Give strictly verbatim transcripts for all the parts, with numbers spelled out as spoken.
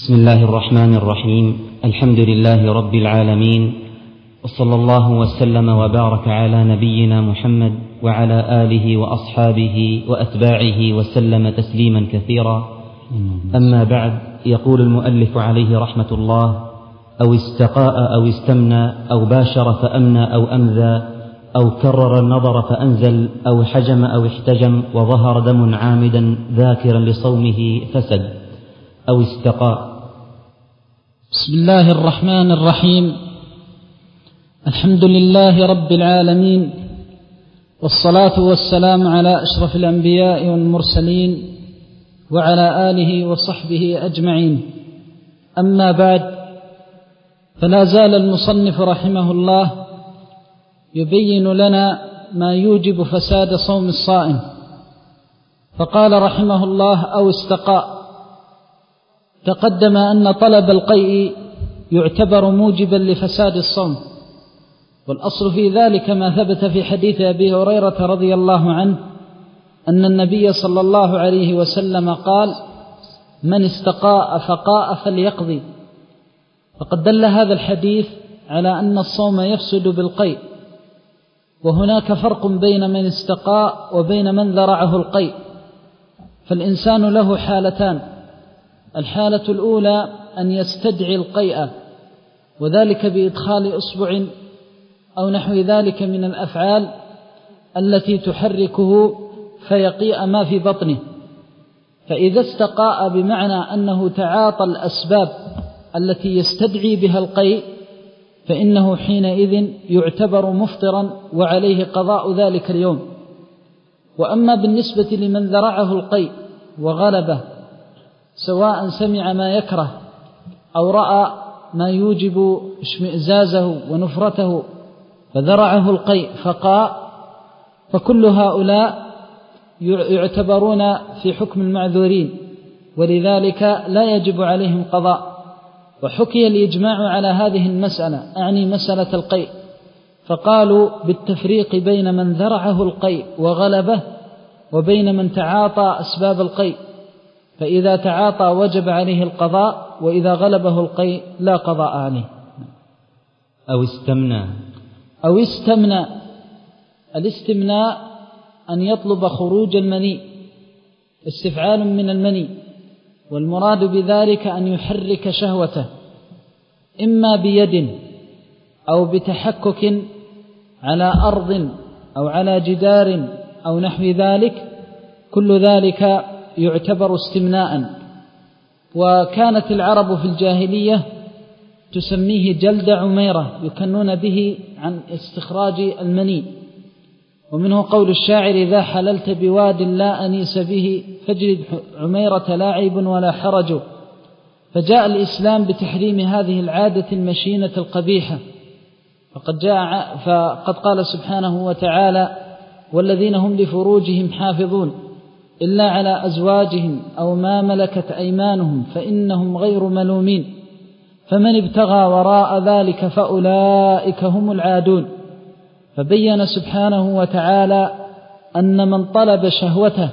بسم الله الرحمن الرحيم. الحمد لله رب العالمين، وصلى الله وسلم وبارك على نبينا محمد وعلى آله وأصحابه وأتباعه وسلم تسليما كثيرا. أما بعد، يقول المؤلف عليه رحمة الله: أو استقاء أو استمنى أو باشر فأمنى أو أمذى أو كرر النظر فأنزل أو حجم أو احتجم وظهر دم عامدا ذاكرا لصومه فسد. أو استقاء. بسم الله الرحمن الرحيم. الحمد لله رب العالمين، والصلاة والسلام على أشرف الأنبياء والمرسلين وعلى آله وصحبه أجمعين. أما بعد، فلا زال المصنف رحمه الله يبين لنا ما يوجب فساد صوم الصائم، فقال رحمه الله: أو استقاء. تقدم أن طلب القيء يعتبر موجبا لفساد الصوم، والأصل في ذلك ما ثبت في حديث أبي هريرة رضي الله عنه أن النبي صلى الله عليه وسلم قال: من استقاء فقاء فليقضي. فقد دل هذا الحديث على أن الصوم يفسد بالقيء، وهناك فرق بين من استقاء وبين من ذرعه القيء. فالإنسان له حالتان: الحالة الأولى أن يستدعي القيء، وذلك بإدخال إصبع أو نحو ذلك من الأفعال التي تحركه فيقيء ما في بطنه. فإذا استقاء بمعنى أنه تعاطى الأسباب التي يستدعي بها القيء، فإنه حينئذ يعتبر مفطرا وعليه قضاء ذلك اليوم. وأما بالنسبة لمن ذرعه القيء وغلبه، سواء سمع ما يكره أو رأى ما يوجب اشمئزازه ونفرته فذرعه القيء فقاء، فكل هؤلاء يعتبرون في حكم المعذورين، ولذلك لا يجب عليهم قضاء. وحكي الإجماع على هذه المسألة، أعني مسألة القيء، فقالوا بالتفريق بين من ذرعه القيء وغلبه وبين من تعاطى أسباب القيء، فإذا تعاطى وجب عليه القضاء، وإذا غلبه القيء لا قضاء عليه. أو استمنى. أو استمنى. الاستمناء أن يطلب خروج المني، استفعال من المني، والمراد بذلك أن يحرك شهوته إما بيد أو بتحكك على أرض أو على جدار أو نحو ذلك، كل ذلك يعتبر استمناء. وكانت العرب في الجاهلية تسميه جلد عميرة، يكنون به عن استخراج المني. ومنه قول الشاعر: إذا حللت بواد لا أنيس به فاجلد عميرة لا عيب ولا حرج. فجاء الإسلام بتحريم هذه العادة المشينة القبيحة، فقد, جاء فقد قال سبحانه وتعالى: والذين هم لفروجهم حافظون إلا على أزواجهم أو ما ملكت أيمانهم فإنهم غير ملومين، فمن ابتغى وراء ذلك فأولئك هم العادون. فبين سبحانه وتعالى أن من طلب شهوته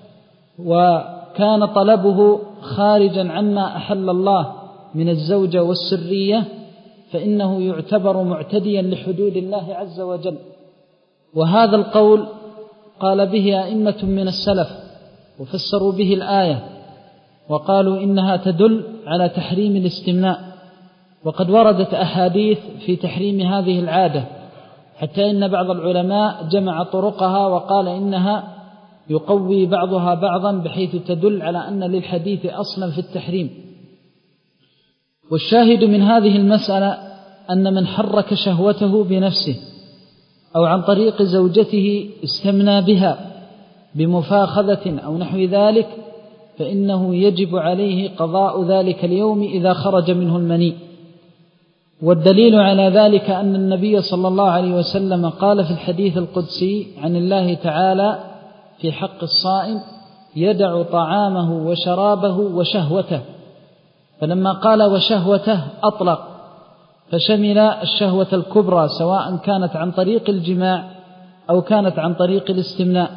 وكان طلبه خارجا عما أحل الله من الزوجة والسرية، فإنه يعتبر معتديا لحدود الله عز وجل. وهذا القول قال به أئمة من السلف، وفسروا به الآية وقالوا إنها تدل على تحريم الاستمناء. وقد وردت أحاديث في تحريم هذه العادة، حتى إن بعض العلماء جمع طرقها وقال إنها يقوي بعضها بعضا، بحيث تدل على أن للحديث أصلا في التحريم. والشاهد من هذه المسألة أن من حرك شهوته بنفسه أو عن طريق زوجته استمنى بها بمفاخذة أو نحو ذلك، فإنه يجب عليه قضاء ذلك اليوم إذا خرج منه المني. والدليل على ذلك أن النبي صلى الله عليه وسلم قال في الحديث القدسي عن الله تعالى في حق الصائم: يدع طعامه وشرابه وشهوته. فلما قال وشهوته أطلق، فشمل الشهوة الكبرى سواء كانت عن طريق الجماع أو كانت عن طريق الاستمناء.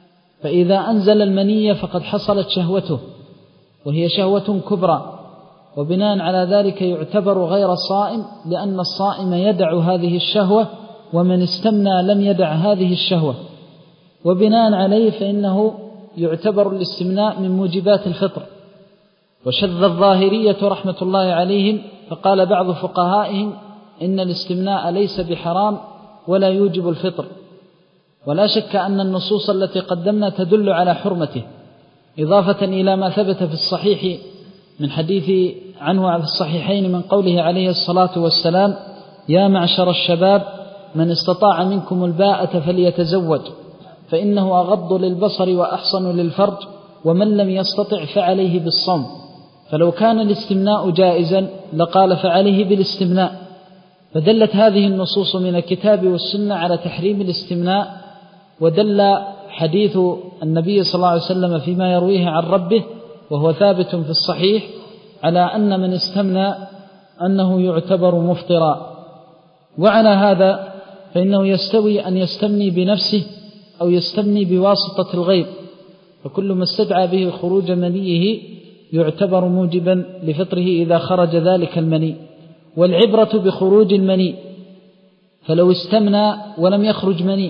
فإذا أنزل المني فقد حصلت شهوته، وهي شهوة كبرى. وبناء على ذلك يعتبر غير صائم، لأن الصائم يدع هذه الشهوة، ومن استمنى لم يدع هذه الشهوة. وبناء عليه فإنه يعتبر الاستمناء من موجبات الفطر. وشذ الظاهرية رحمة الله عليهم، فقال بعض فقهائهم إن الاستمناء ليس بحرام ولا يوجب الفطر. ولا شك أن النصوص التي قدمنا تدل على حرمته، إضافة إلى ما ثبت في الصحيح من حديث عنه في الصحيحين من قوله عليه الصلاة والسلام: يا معشر الشباب من استطاع منكم الباءة فليتزوج فإنه أغض للبصر وأحصن للفرج ومن لم يستطع فعليه بالصوم. فلو كان الاستمناء جائزا لقال فعليه بالاستمناء. فدلت هذه النصوص من الكتاب والسنة على تحريم الاستمناء، ودل حديث النبي صلى الله عليه وسلم فيما يرويه عن ربه وهو ثابت في الصحيح على أن من استمنى أنه يعتبر مفطرا. وعلى هذا فإنه يستوي أن يستمني بنفسه أو يستمني بواسطة الغير، فكل ما استدعى به خروج منيه يعتبر موجبا لفطره إذا خرج ذلك المني. والعبرة بخروج المني، فلو استمنى ولم يخرج مني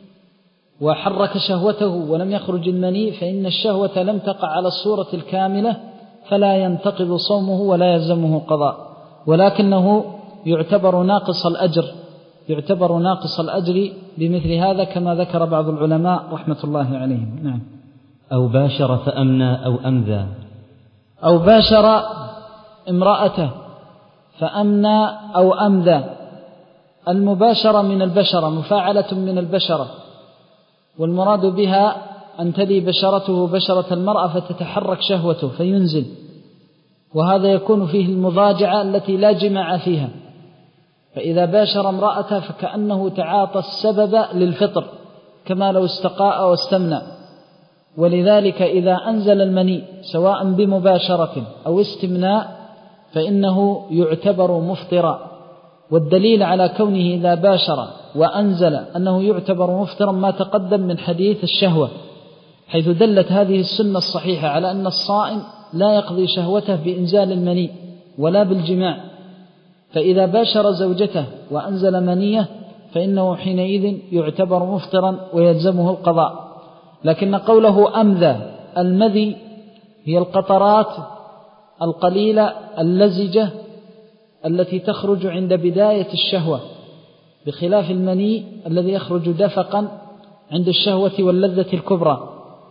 وحرك شهوته ولم يخرج المني فإن الشهوة لم تقع على الصورة الكاملة، فلا ينتقض صومه ولا يلزمه قضاء، ولكنه يعتبر ناقص الأجر يعتبر ناقص الأجر بمثل هذا كما ذكر بعض العلماء رحمة الله عليهم. نعم. أو باشر فأمنى أو أمذى أو باشر امرأته فأمنى أو أمذى. المباشرة من البشرة، مفاعلة من البشرة، والمراد بها أن تلي بشرته بشرة المرأة فتتحرك شهوته فينزل، وهذا يكون فيه المضاجعة التي لا جماع فيها. فإذا باشر امرأته فكأنه تعاطى السبب للفطر كما لو استقاء واستمنى. ولذلك إذا أنزل المني سواء بمباشرة أو استمناء فإنه يعتبر مفطرا. والدليل على كونه إذا باشر وأنزل أنه يعتبر مفطرا ما تقدم من حديث الشهوة، حيث دلت هذه السنة الصحيحة على أن الصائم لا يقضي شهوته بإنزال المني ولا بالجماع. فإذا باشر زوجته وأنزل منيه فإنه حينئذ يعتبر مفطرا ويلزمه القضاء. لكن قوله أمذى، المذي هي القطرات القليلة اللزجة التي تخرج عند بداية الشهوة، بخلاف المني الذي يخرج دفقا عند الشهوة واللذة الكبرى.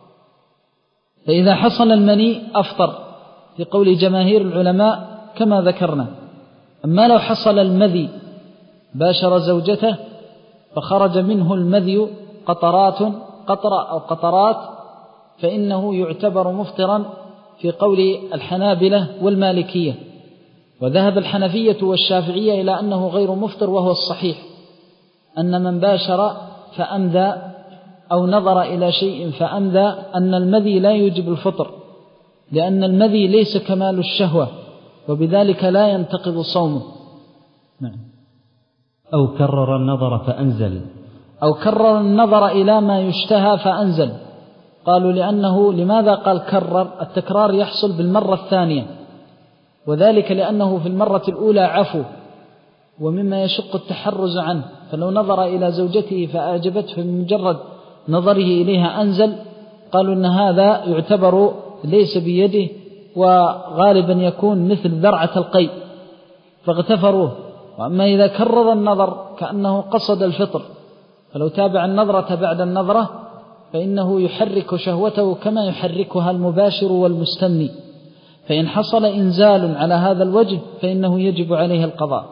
فإذا حصل المني أفطر في قول جماهير العلماء كما ذكرنا. أما لو حصل المذي باشر زوجته فخرج منه المذي قطرات قطرة أو قطرات فإنه يعتبر مفطرا في قول الحنابلة والمالكية. وذهب الحنفية والشافعية إلى أنه غير مفطر، وهو الصحيح أن من باشر فأمذى أو نظر إلى شيء فأمذى أن المذي لا يوجب الفطر، لأن المذي ليس كمال الشهوة وبذلك لا ينتقض صومه. نعم. أو كرر النظر فأنزل أو كرر النظر إلى ما يشتهى فأنزل. قالوا لأنه لماذا قال كرر؟ التكرار يحصل بالمرة الثانية، وذلك لأنه في المرة الأولى عفو ومما يشق التحرز عنه، فلو نظر إلى زوجته فأعجبته بمجرد نظره إليها أنزل. قالوا إن هذا يعتبر ليس بيده وغالبا يكون مثل ذرعة القي فاغتفروه. وأما إذا كرر النظر كأنه قصد الفطر، فلو تابع النظرة بعد النظرة فإنه يحرك شهوته كما يحركها المباشر والمستمني، فإن حصل إنزال على هذا الوجه فإنه يجب عليه القضاء.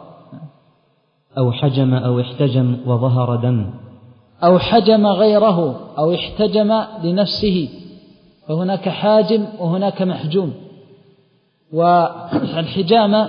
أو حجم أو احتجم وظهر دم أو حجم غيره أو احتجم لنفسه، فهناك حاجم وهناك محجوم. والحجامة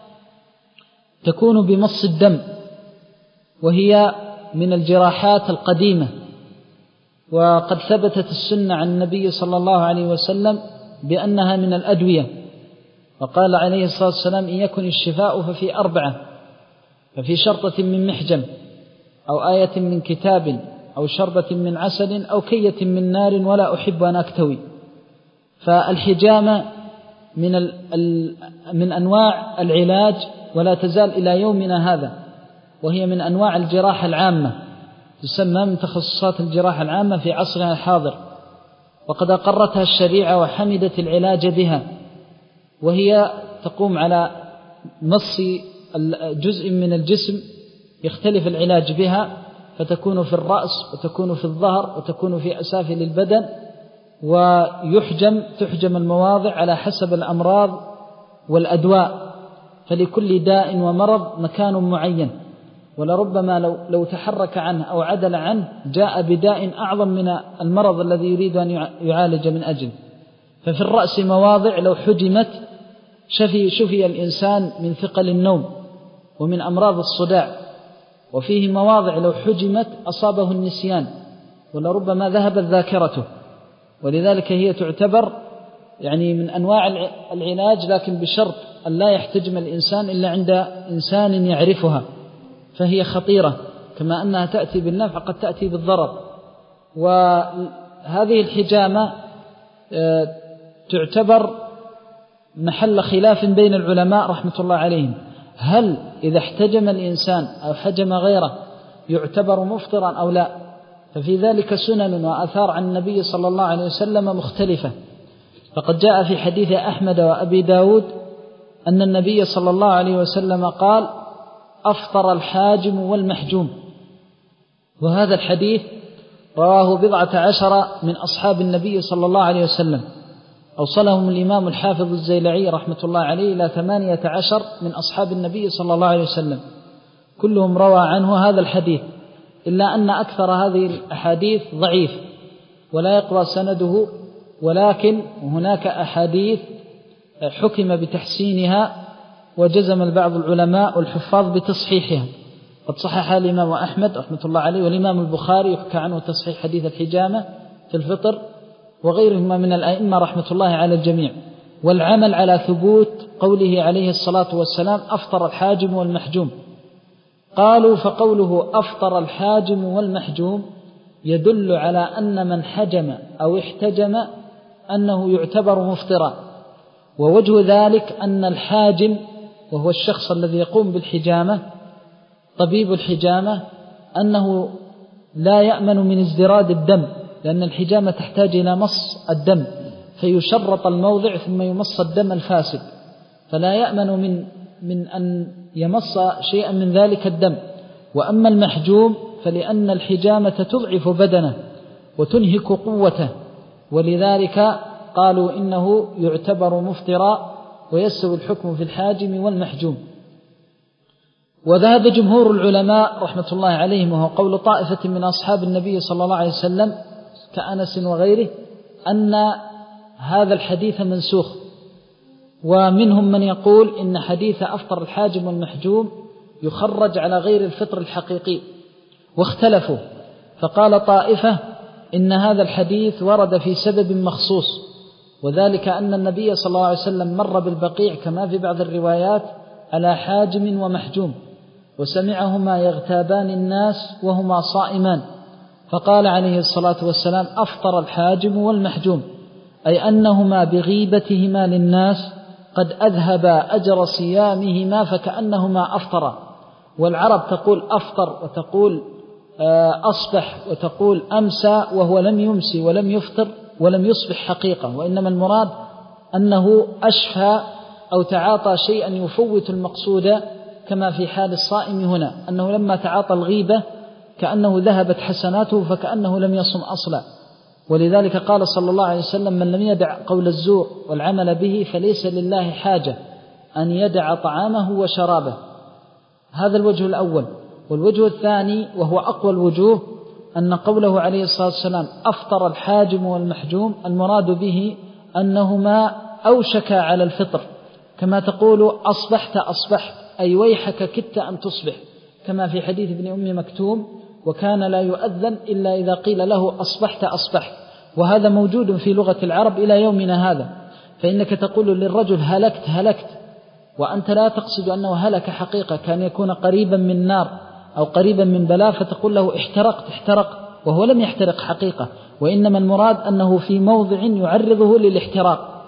تكون بمص الدم، وهي من الجراحات القديمة، وقد ثبتت السنة عن النبي صلى الله عليه وسلم بأنها من الأدوية. وقال عليه الصلاة والسلام إن يكن الشفاء ففي أربعة، ففي شرطة من محجم أو آية من كتاب أو شربة من عسل أو كية من نار ولا أحب أن أكتوي. فالحجامة من من أنواع العلاج ولا تزال إلى يومنا هذا، وهي من أنواع الجراحة العامة، تسمى من تخصصات الجراحة العامة في عصرنا الحاضر، وقد أقرتها الشريعة وحمدت العلاج بها، وهي تقوم على مص جزء من الجسم يختلف العلاج بها، فتكون في الرأس وتكون في الظهر وتكون في أسافل البدن، ويحجم تحجم المواضع على حسب الأمراض والأدواء، فلكل داء ومرض مكان معين، ولربما لو, لو تحرك عنه أو عدل عنه جاء بداء أعظم من المرض الذي يريد أن يعالج من أجل. ففي الرأس مواضع لو حجمت شفي, شفي الإنسان من ثقل النوم ومن أمراض الصداع، وفيه مواضع لو حجمت أصابه النسيان ولربما ذهبت ذاكرته، ولذلك هي تعتبر يعني من أنواع العلاج، لكن بشرط أن لا يحتجم الإنسان إلا عند إنسان يعرفها، فهي خطيرة، كما أنها تأتي بالنفع قد تأتي بالضرر. وهذه الحجامة تعتبر محل خلاف بين العلماء رحمة الله عليهم، هل إذا احتجم الإنسان أو حجم غيره يعتبر مفطرا أو لا؟ ففي ذلك سنن وآثار عن النبي صلى الله عليه وسلم مختلفة. فقد جاء في حديث أحمد وأبي داود أن النبي صلى الله عليه وسلم قال: أفطر الحاجم والمحجوم. وهذا الحديث رواه بضعة عشر من أصحاب النبي صلى الله عليه وسلم، أوصلهم الإمام الحافظ الزيلعي رحمة الله عليه إلى ثمانية عشر من أصحاب النبي صلى الله عليه وسلم، كلهم روى عنه هذا الحديث، إلا أن أكثر هذه الأحاديث ضعيف ولا يقوى سنده، ولكن هناك أحاديث حكم بتحسينها وجزم البعض العلماء والحفاظ بتصحيحها. قد صحح الإمام أحمد رحمة الله عليه والإمام البخاري يحكى عنه تصحيح حديث الحجامة في الفطر، وغيرهما من الأئمة رحمة الله على الجميع، والعمل على ثبوت قوله عليه الصلاة والسلام: أفطر الحاجم والمحجوم. قالوا: فقوله أفطر الحاجم والمحجوم يدل على أن من حجم أو احتجم أنه يعتبر مفطرا، ووجه ذلك أن الحاجم وهو الشخص الذي يقوم بالحجامة طبيب الحجامة أنه لا يأمن من ازدراد الدم، لأن الحجامة تحتاج إلى مص الدم، فيشرط الموضع ثم يمص الدم الفاسد، فلا يأمن من من أن يمص شيئا من ذلك الدم. وأما المحجوم فلأن الحجامة تضعف بدنه وتنهك قوته، ولذلك قالوا إنه يعتبر مفطرا ويستوي الحكم في الحاجم والمحجوم. وذهب جمهور العلماء رحمة الله عليهم، وهو قول طائفة من أصحاب النبي صلى الله عليه وسلم كأنس وغيره، أن هذا الحديث منسوخ، ومنهم من يقول إن حديث أفطر الحاجم والمحجوم يخرج على غير الفطر الحقيقي، واختلفوا، فقال طائفة إن هذا الحديث ورد في سبب مخصوص، وذلك أن النبي صلى الله عليه وسلم مر بالبقيع كما في بعض الروايات على حاجم ومحجوم، وسمعهما يغتابان الناس وهما صائمان، فقال عليه الصلاة والسلام: أفطر الحاجم والمحجوم، أي أنهما بغيبتهما للناس قد أذهبا أجر صيامهما فكأنهما أفطرا. والعرب تقول أفطر وتقول أصبح وتقول أمسى، وهو لم يمسي ولم يفطر ولم يصبح حقيقة، وإنما المراد أنه أشفى أو تعاطى شيئا يفوت المقصود، كما في حال الصائم هنا، أنه لما تعاطى الغيبة كأنه ذهبت حسناته فكأنه لم يصم أصلا. ولذلك قال صلى الله عليه وسلم: من لم يدع قول الزور والعمل به فليس لله حاجة أن يدع طعامه وشرابه. هذا الوجه الأول. والوجه الثاني وهو أقوى الوجوه أن قوله عليه الصلاة والسلام: أفطر الحاجم والمحجوم، المراد به أنهما أوشكا على الفطر، كما تقول أصبحت أصبحت، أي ويحك كدت أن تصبح، كما في حديث ابن أم مكتوم: وكان لا يؤذن إلا إذا قيل له أصبحت أصبحت. وهذا موجود في لغة العرب إلى يومنا هذا، فإنك تقول للرجل هلكت هلكت، وأنت لا تقصد أنه هلك حقيقة، كان يكون قريبا من نار أو قريبا من بلاء، فتقول له احترقت احترق، وهو لم يحترق حقيقة، وإنما المراد أنه في موضع يعرضه للاحتراق.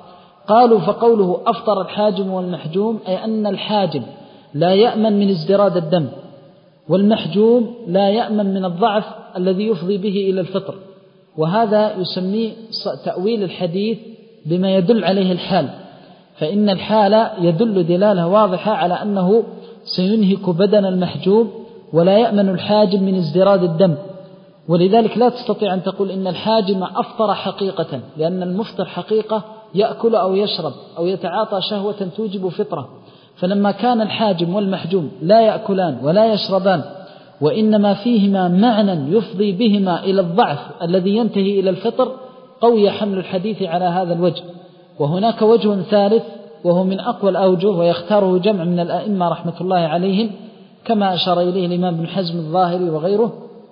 قالوا فقوله أفطر الحاجم والمحجوم أي أن الحاجم لا يأمن من ازدراد الدم، والمحجوم لا يأمن من الضعف الذي يفضي به إلى الفطر، وهذا يسميه تأويل الحديث بما يدل عليه الحال، فإن الحال يدل دلالة واضحة على أنه سينهك بدن المحجوم ولا يأمن الحاجم من ازدراد الدم، ولذلك لا تستطيع أن تقول إن الحاجم أفطر حقيقة، لأن المفطر حقيقة يأكل أو يشرب أو يتعاطى شهوة توجب فطرة، فلما كان الحاجم والمحجوم لا يأكلان ولا يشربان وإنما فيهما معنى يفضي بهما إلى الضعف الذي ينتهي إلى الفطر، قوي حمل الحديث على هذا الوجه. وهناك وجه ثالث وهو من أقوى الأوجه ويختاره جمع من الأئمة رحمة الله عليهم كما أشار إليه الإمام ابن حزم الظاهري وغيره،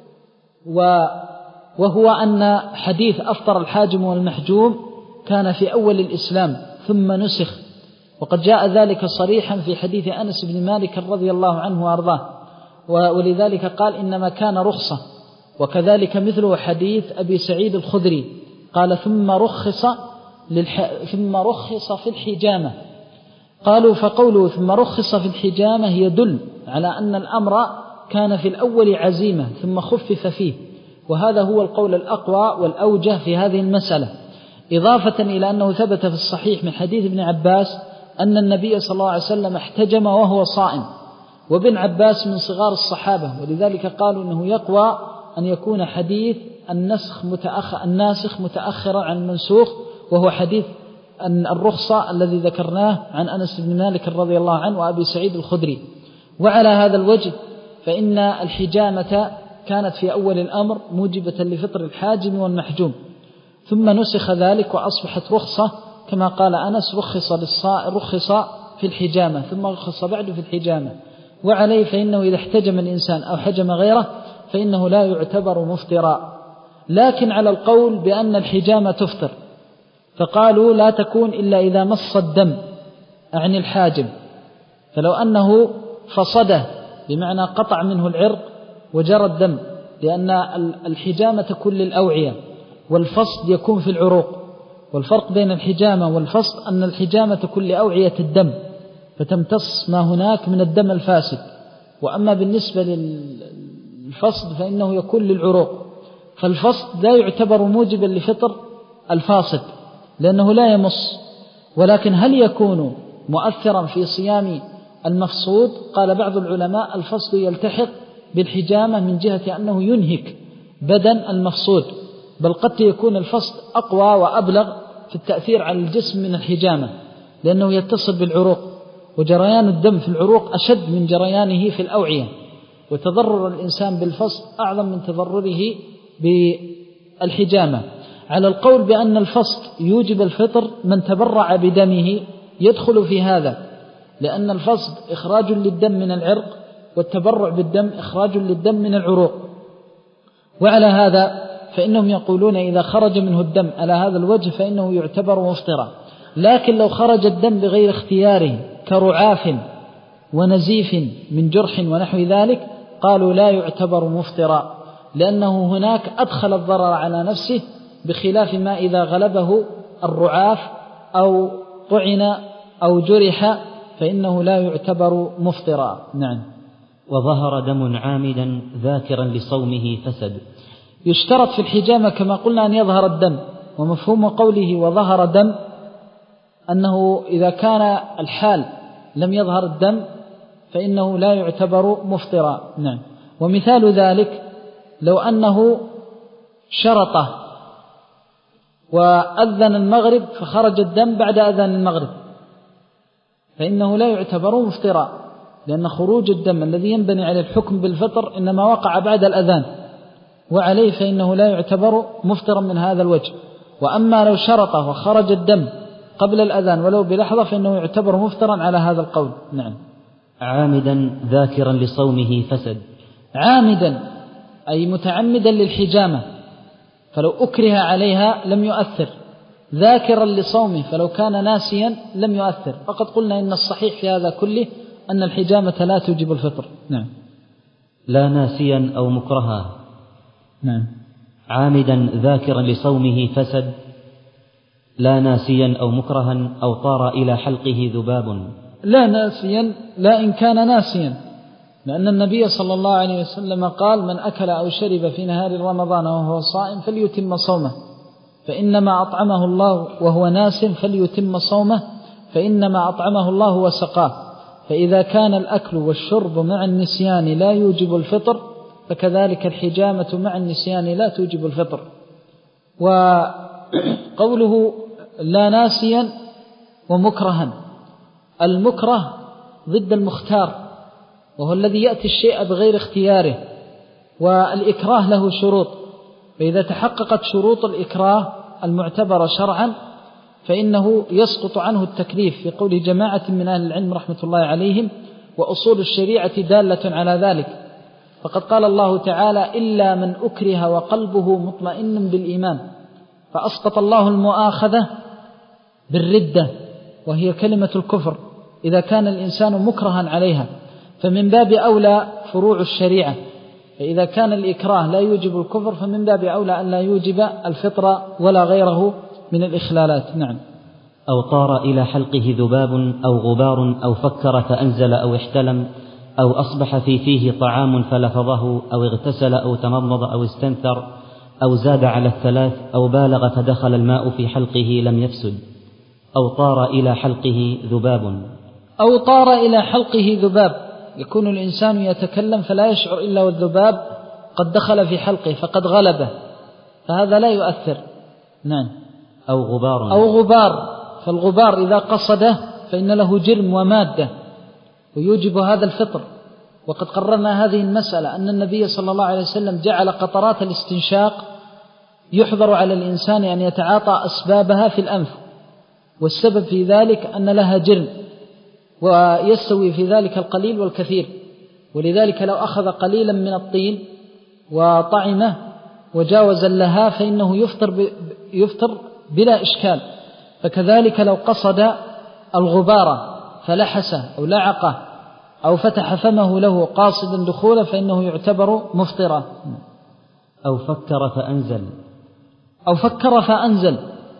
وهو أن حديث أفطر الحاجم والمحجوم كان في أول الإسلام ثم نسخ، وقد جاء ذلك صريحا في حديث أنس بن مالك رضي الله عنه وأرضاه، ولذلك قال إنما كان رخصة. وكذلك مثله حديث أبي سعيد الخدري قال ثم رخص للح... ثم رخص في الحجامة. قالوا فقوله ثم رخص في الحجامة يدل على أن الأمر كان في الأول عزيمة ثم خفف فيه، وهذا هو القول الأقوى والأوجه في هذه المسألة، إضافة إلى أنه ثبت في الصحيح من حديث ابن عباس أن النبي صلى الله عليه وسلم احتجم وهو صائم، وابن عباس من صغار الصحابة، ولذلك قالوا أنه يقوى أن يكون حديث النسخ متأخر الناسخ متأخرا عن المنسوخ، وهو حديث أن الرخصة الذي ذكرناه عن أنس بن مالك رضي الله عنه وأبي سعيد الخدري. وعلى هذا الوجه فإن الحجامة كانت في أول الأمر موجبة لفطر الحاجم والمحجوم، ثم نسخ ذلك وأصبحت رخصة كما قال أنس رخص للصائم رخص في الحجامة ثم رخص بعد في الحجامة. وعليه فإنه إذا احتجم الإنسان أو حجم غيره فإنه لا يعتبر مفطرا، لكن على القول بأن الحجامة تفطر، فقالوا لا تكون إلا إذا مص الدم أعني الحاجم، فلو أنه فصده بمعنى قطع منه العرق وجرى الدم، لأن الحجامة كل الأوعية والفصد يكون في العروق، والفرق بين الحجامة والفصد أن الحجامة كل أوعية الدم فتمتص ما هناك من الدم الفاسد، وأما بالنسبة للفصد فإنه يكون للعروق، فالفصد لا يعتبر موجبا لفطر الفاسد لأنه لا يمص، ولكن هل يكون مؤثرا في صيام المفصود؟ قال بعض العلماء الفصد يلتحق بالحجامة من جهة أنه ينهك بدن المفصود، بل قد يكون الفصد أقوى وأبلغ في التأثير على الجسم من الحجامة، لأنه يتصل بالعروق، وجريان الدم في العروق أشد من جريانه في الأوعية، وتضرر الإنسان بالفصد أعظم من تضرره بالحجامة. على القول بأن الفصد يوجب الفطر من تبرع بدمه يدخل في هذا، لأن الفصد إخراج للدم من العرق، والتبرع بالدم إخراج للدم من العروق. وعلى هذا فإنهم يقولون إذا خرج منه الدم على هذا الوجه فإنه يعتبر مفطرا، لكن لو خرج الدم بغير اختياره كرعاف ونزيف من جرح ونحو ذلك قالوا لا يعتبر مفطرا، لأنه هناك أدخل الضرر على نفسه، بخلاف ما إذا غلبه الرعاف أو طعن أو جرح فإنه لا يعتبر مفطرا. نعم. وظهر دم عامدا ذاكرا لصومه فسد. يشترط في الحجامة كما قلنا أن يظهر الدم، ومفهوم قوله وظهر دم أنه إذا كان الحال لم يظهر الدم فإنه لا يعتبر مفطرا. نعم. ومثال ذلك لو أنه شرطه وأذن المغرب فخرج الدم بعد أذان المغرب فإنه لا يعتبر مفطرا، لأن خروج الدم الذي ينبني على الحكم بالفطر إنما وقع بعد الأذان، وعليه فإنه لا يعتبر مفطرا من هذا الوجه. وأما لو شرطه وخرج الدم قبل الأذان ولو بلحظة فإنه يعتبر مفطرا على هذا القول. نعم. عامدا ذاكرا لصومه فسد. عامدا أي متعمدا للحجامة، فلو أكره عليها لم يؤثر، ذاكرا لصومه فلو كان ناسيا لم يؤثر، فقد قلنا إن الصحيح في هذا كله أن الحجامة لا توجب الفطر. نعم. لا ناسيا أو مكرها. نعم. عامدا ذاكرا لصومه فسد، لا ناسيا أو مكرها أو طار إلى حلقه ذباب. لا ناسيا، لا إن كان ناسيا، لأن النبي صلى الله عليه وسلم قال: من أكل أو شرب في نهار رمضان وهو صائم فليتم صومه، فإنما أطعمه الله وهو ناس فليتم صومه، فإنما أطعمه الله وسقاه. فإذا كان الأكل والشرب مع النسيان لا يوجب الفطر، فكذلك الحجامة مع النسيان لا توجب الفطر. وقوله لا ناسيا ومكرها، المكره ضد المختار، وهو الذي يأتي الشيء بغير اختياره، والإكراه له شروط، فإذا تحققت شروط الإكراه المعتبرة شرعا فإنه يسقط عنه التكليف، في قول جماعة من أهل العلم رحمة الله عليهم: وأصول الشريعة دالة على ذلك. فقد قال الله تعالى: إلا من أكره وقلبه مطمئن بالإيمان، فأسقط الله المؤاخذة بالردة وهي كلمة الكفر إذا كان الإنسان مكرها عليها، فمن باب أولى فروع الشريعة، فإذا كان الإكراه لا يوجب الكفر فمن باب أولى أن لا يوجب الفطر ولا غيره من الإخلالات. نعم. أو طار إلى حلقه ذباب أو غبار أو فكر فأنزل أو احتلم أو أصبح في فيه طعام فلفظه أو اغتسل أو تمضمض أو استنثر أو زاد على الثلاث أو بالغ فدخل الماء في حلقه لم يفسد. أو طار إلى حلقه ذباب. أو طار إلى حلقه ذباب، يكون الإنسان يتكلم فلا يشعر إلا والذباب قد دخل في حلقه فقد غلبه، فهذا لا يؤثر. نعم. أو غبار. أو غبار، فالغبار إذا قصده فإن له جرم ومادة ويوجب هذا الفطر. وقد قررنا هذه المسألة أن النبي صلى الله عليه وسلم جعل قطرات الاستنشاق يحظر على الإنسان أن يتعاطى أسبابها في الأنف، والسبب في ذلك أن لها جرم، ويستوي في ذلك القليل والكثير، ولذلك لو أخذ قليلا من الطين وطعمه وجاوز اللها فإنه يفطر, يفطر بلا إشكال. فكذلك لو قصد الغبار فلحسه أو لعقه أو فتح فمه له قاصدا دخوله فإنه يعتبر مفطرا. أو فكر فأنزل. أو فكر فأنزل،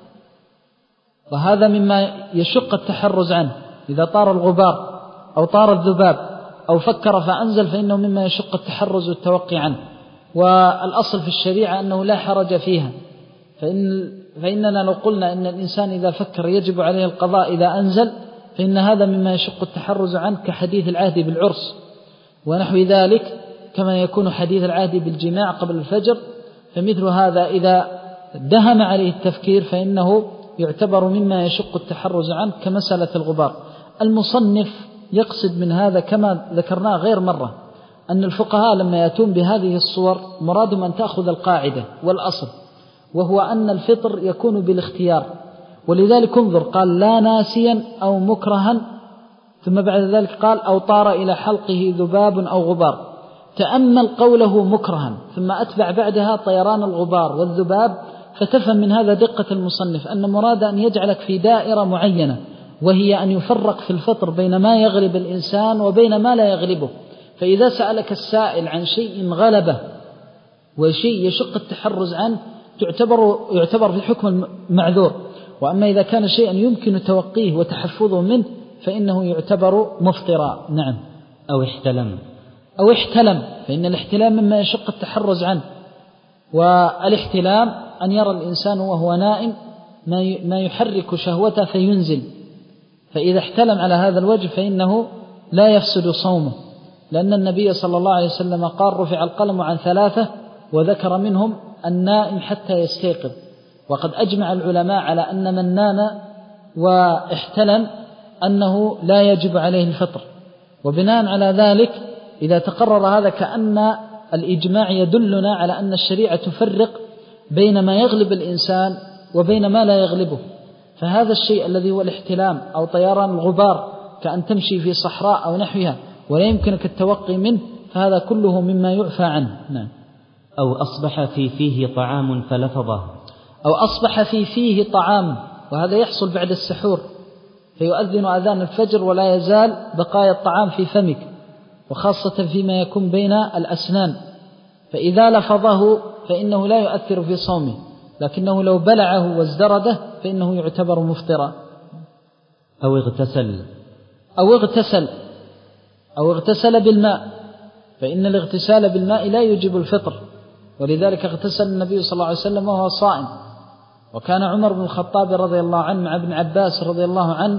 وهذا مما يشق التحرز عنه، إذا طار الغبار أو طار الذباب أو فكر فأنزل فإنه مما يشق التحرز والتوقي عنه. والأصل في الشريعة أنه لا حرج فيها، فإن فإننا لو قلنا إن الإنسان إذا فكر يجب عليه القضاء إذا أنزل فإن هذا مما يشق التحرز عنه، كحديث العهد بالعرس ونحو ذلك، كما يكون حديث العهد بالجماع قبل الفجر. فمثل هذا إذا دهم عليه التفكير فإنه يعتبر مما يشق التحرز عنه كمسألة الغبار. المصنف يقصد من هذا كما ذكرناه غير مرة أن الفقهاء لما يأتون بهذه الصور مرادهم أن تأخذ القاعدة والأصل، وهو أن الفطر يكون بالاختيار. ولذلك انظر، قال لا ناسيا أو مكرها، ثم بعد ذلك قال أو طار إلى حلقه ذباب أو غبار. تأمل قوله مكرها ثم أتبع بعدها طيران الغبار والذباب، فتفهم من هذا دقة المصنف أن مراد أن يجعلك في دائرة معينة، وهي أن يفرق في الفطر بين ما يغلب الإنسان وبين ما لا يغلبه. فإذا سألك السائل عن شيء غلبه وشيء يشق التحرز عنه تعتبر يعتبر في حكم المعذور، وأما إذا كان شيئا يمكن توقيه وتحفظه منه فإنه يعتبر مفطرا. نعم. أو احتلم. أو احتلم، فإن الاحتلام مما يشق التحرز عنه. والاحتلام أن يرى الإنسان وهو نائم ما يحرك شهوته فينزل، فإذا احتلم على هذا الوجه فإنه لا يفسد صومه، لأن النبي صلى الله عليه وسلم قال رفع القلم عن ثلاثة، وذكر منهم النائم حتى يستيقظ. وقد أجمع العلماء على أن من نام واحتلم أنه لا يجب عليه الفطر. وبناء على ذلك إذا تقرر هذا كأن الإجماع يدلنا على أن الشريعة تفرق بين ما يغلب الإنسان وبين ما لا يغلبه. فهذا الشيء الذي هو الاحتلام أو طيران الغبار كأن تمشي في صحراء أو نحوها ولا يمكنك التوقي منه، فهذا كله مما يعفى عنه. نعم. أو أصبح في فيه طعام فلفظه. أو أصبح في فيه طعام، وهذا يحصل بعد السحور، فيؤذن أذان الفجر ولا يزال بقايا الطعام في فمك، وخاصة فيما يكون بين الأسنان، فإذا لفظه فإنه لا يؤثر في صومه، لكنه لو بلعه وازدرده فإنه يعتبر مفطرا. أو اغتسل أو اغتسل أو اغتسل بالماء، فإن الاغتسال بالماء لا يوجب الفطر، ولذلك اغتسل النبي صلى الله عليه وسلم وهو صائم. وكان عمر بن الخطاب رضي الله عنه مع ابن عباس رضي الله عنه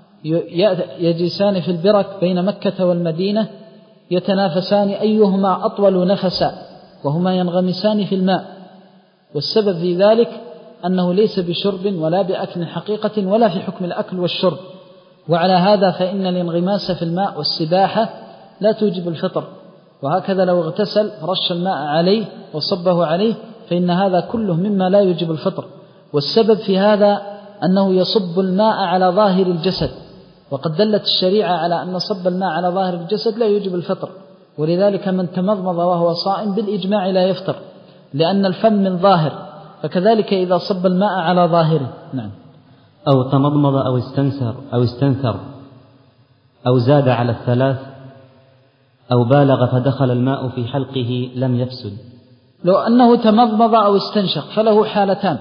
يجلسان في البرك بين مكة والمدينة يتنافسان أيهما أطول نفسا، وهما ينغمسان في الماء. والسبب في ذلك أنه ليس بشرب ولا بأكل حقيقة ولا في حكم الأكل والشرب، وعلى هذا فإن الانغماس في الماء والسباحة لا توجب الفطر. وهكذا لو اغتسل رش الماء عليه وصبه عليه فإن هذا كله مما لا يوجب الفطر. والسبب في هذا أنه يصب الماء على ظاهر الجسد، وقد دلت الشريعة على أن صب الماء على ظاهر الجسد لا يوجب الفطر، ولذلك من تمضمض وهو صائم بالإجماع لا يفطر، لأن الفم من ظاهر، فكذلك إذا صب الماء على ظاهره. نعم. أو تمضمض أو استنثر أو استنثر أو زاد على الثلاث أو بالغ فدخل الماء في حلقه لم يفسد. لو أنه تمضمض أو استنشق فله حالتان.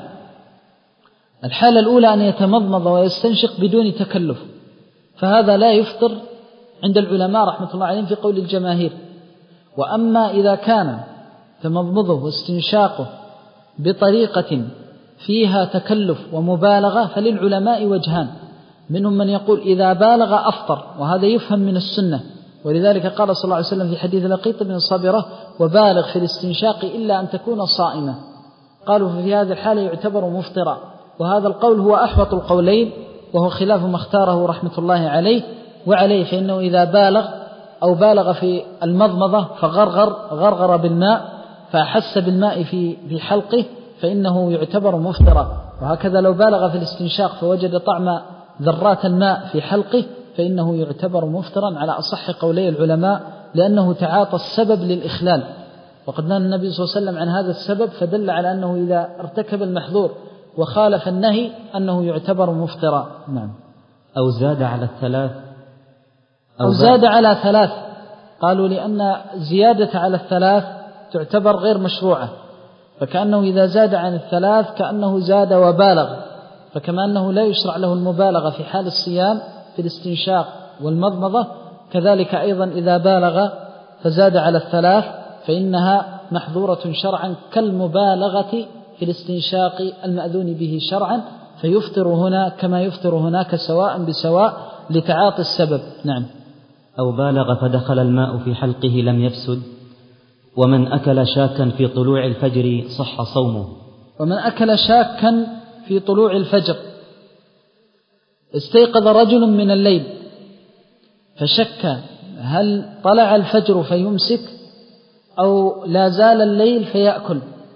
الحالة الأولى أن يتمضمض ويستنشق بدون تكلف، فهذا لا يفطر عند العلماء رحمة الله عليهم في قول الجماهير. وأما إذا كان تمضمضه واستنشاقه بطريقة فيها تكلف ومبالغة فللعلماء وجهان، منهم من يقول إذا بالغ أفطر، وهذا يفهم من السنة، ولذلك قال صلى الله عليه وسلم في حديث لقيط بن صابرة: وبالغ في الاستنشاق إلا أن تكون صائمة. قالوا في هذه الحالة يعتبر مفطرا، وهذا القول هو أحوط القولين، وهو خلاف ما اختاره رحمة الله عليه. وعليه فإنه إذا بالغ أو بالغ في المضمضة فغرغر غرغر بالماء فأحس بالماء في في حلقه فإنه يعتبر مفطرا. وهكذا لو بالغ في الاستنشاق فوجد طعم ذرات الماء في حلقه فإنه يعتبر مفطرا على أصح قولي العلماء، لأنه تعاطى السبب للإخلال. وقد نهى النبي صلى الله عليه وسلم عن هذا السبب، فدل على أنه إذا ارتكب المحظور وخالف النهي أنه يعتبر مفطرا. نعم. أو زاد على الثلاث أو, أو زاد على ثلاث، قالوا لأن زيادة على الثلاث تعتبر غير مشروعة، فكأنه إذا زاد عن الثلاث كأنه زاد وبالغ، فكما أنه لا يشرع له المبالغة في حال الصيام في الاستنشاق والمضمضة، كذلك أيضا إذا بالغ فزاد على الثلاث فإنها محظورة شرعا كالمبالغة في الاستنشاق المأذون به شرعا، فيفطر هنا كما يفطر هناك سواء بسواء لتعاطي السبب. نعم. أو بالغ فدخل الماء في حلقه لم يفسد. ومن أكل شاكا في طلوع الفجر صح صومه. ومن أكل شاكا في طلوع الفجر، استيقظ رجل من الليل فشك هل طلع الفجر فيمسك أو لا زال الليل فيأكل،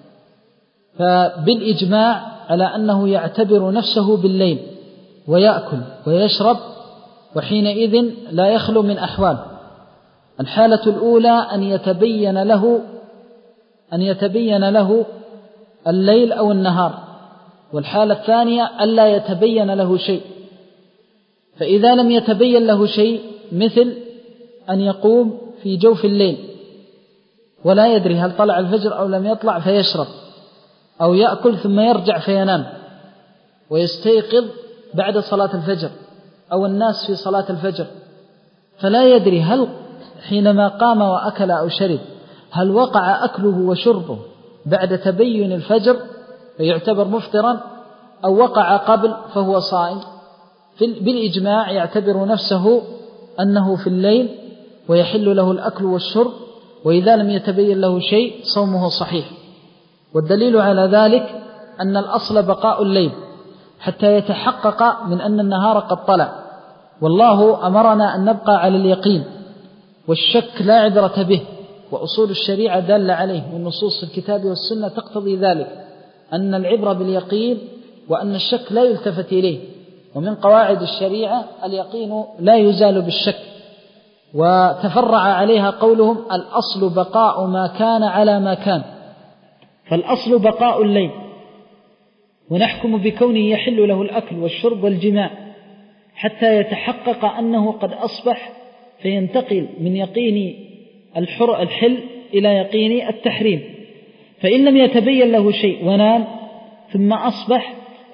فبالإجماع على أنه يعتبر نفسه بالليل ويأكل ويشرب، وحينئذ لا يخلو من أحوال. الحالة الأولى أن يتبين له أن يتبين له الليل أو النهار، والحالة الثانية ألا يتبين له شيء. فإذا لم يتبين له شيء، مثل أن يقوم في جوف الليل ولا يدري هل طلع الفجر أو لم يطلع فيشرب، أو يأكل ثم يرجع فينام ويستيقظ بعد صلاة الفجر أو الناس في صلاة الفجر، فلا يدري هل حينما قام وأكل أو شرب هل وقع أكله وشربه بعد تبين الفجر فيعتبر مفطرا أو وقع قبل فهو صائم. بالإجماع يعتبر نفسه أنه في الليل ويحل له الأكل والشرب، وإذا لم يتبين له شيء صومه صحيح. والدليل على ذلك أن الأصل بقاء الليل حتى يتحقق من أن النهار قد طلع، والله أمرنا أن نبقى على اليقين، والشك لا عبرة به، وأصول الشريعة دالة عليه، والنصوص الكتاب والسنة تقتضي ذلك، أن العبرة باليقين وأن الشك لا يلتفت إليه. ومن قواعد الشريعة اليقين لا يزال بالشك، وتفرع عليها قولهم الأصل بقاء ما كان على ما كان، فالأصل بقاء الليل، ونحكم بكونه يحل له الأكل والشرب والجماع حتى يتحقق أنه قد أصبح، فينتقل من يقين الحر الحل إلى يقين التحريم. فإن لم يتبين له شيء ونام ثم أصبح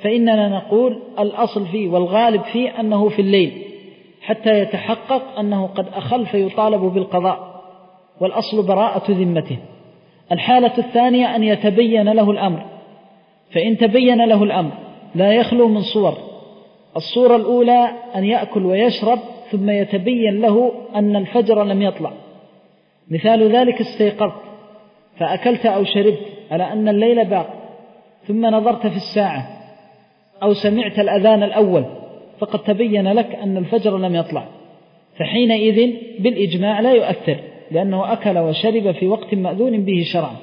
فإننا نقول الأصل فيه والغالب فيه أنه في الليل حتى يتحقق أنه قد أخل فيطالب بالقضاء، والأصل براءة ذمته. الحالة الثانية أن يتبين له الأمر، فإن تبين له الأمر لا يخلو من صور. الصورة الأولى أن يأكل ويشرب ثم يتبين له أن الفجر لم يطلع، مثال ذلك استيقظت فأكلت أو شربت على أن الليل باق، ثم نظرت في الساعة أو سمعت الأذان الأول فقد تبين لك أن الفجر لم يطلع، فحينئذ بالإجماع لا يؤثر لأنه أكل وشرب في وقت مأذون به شرعا.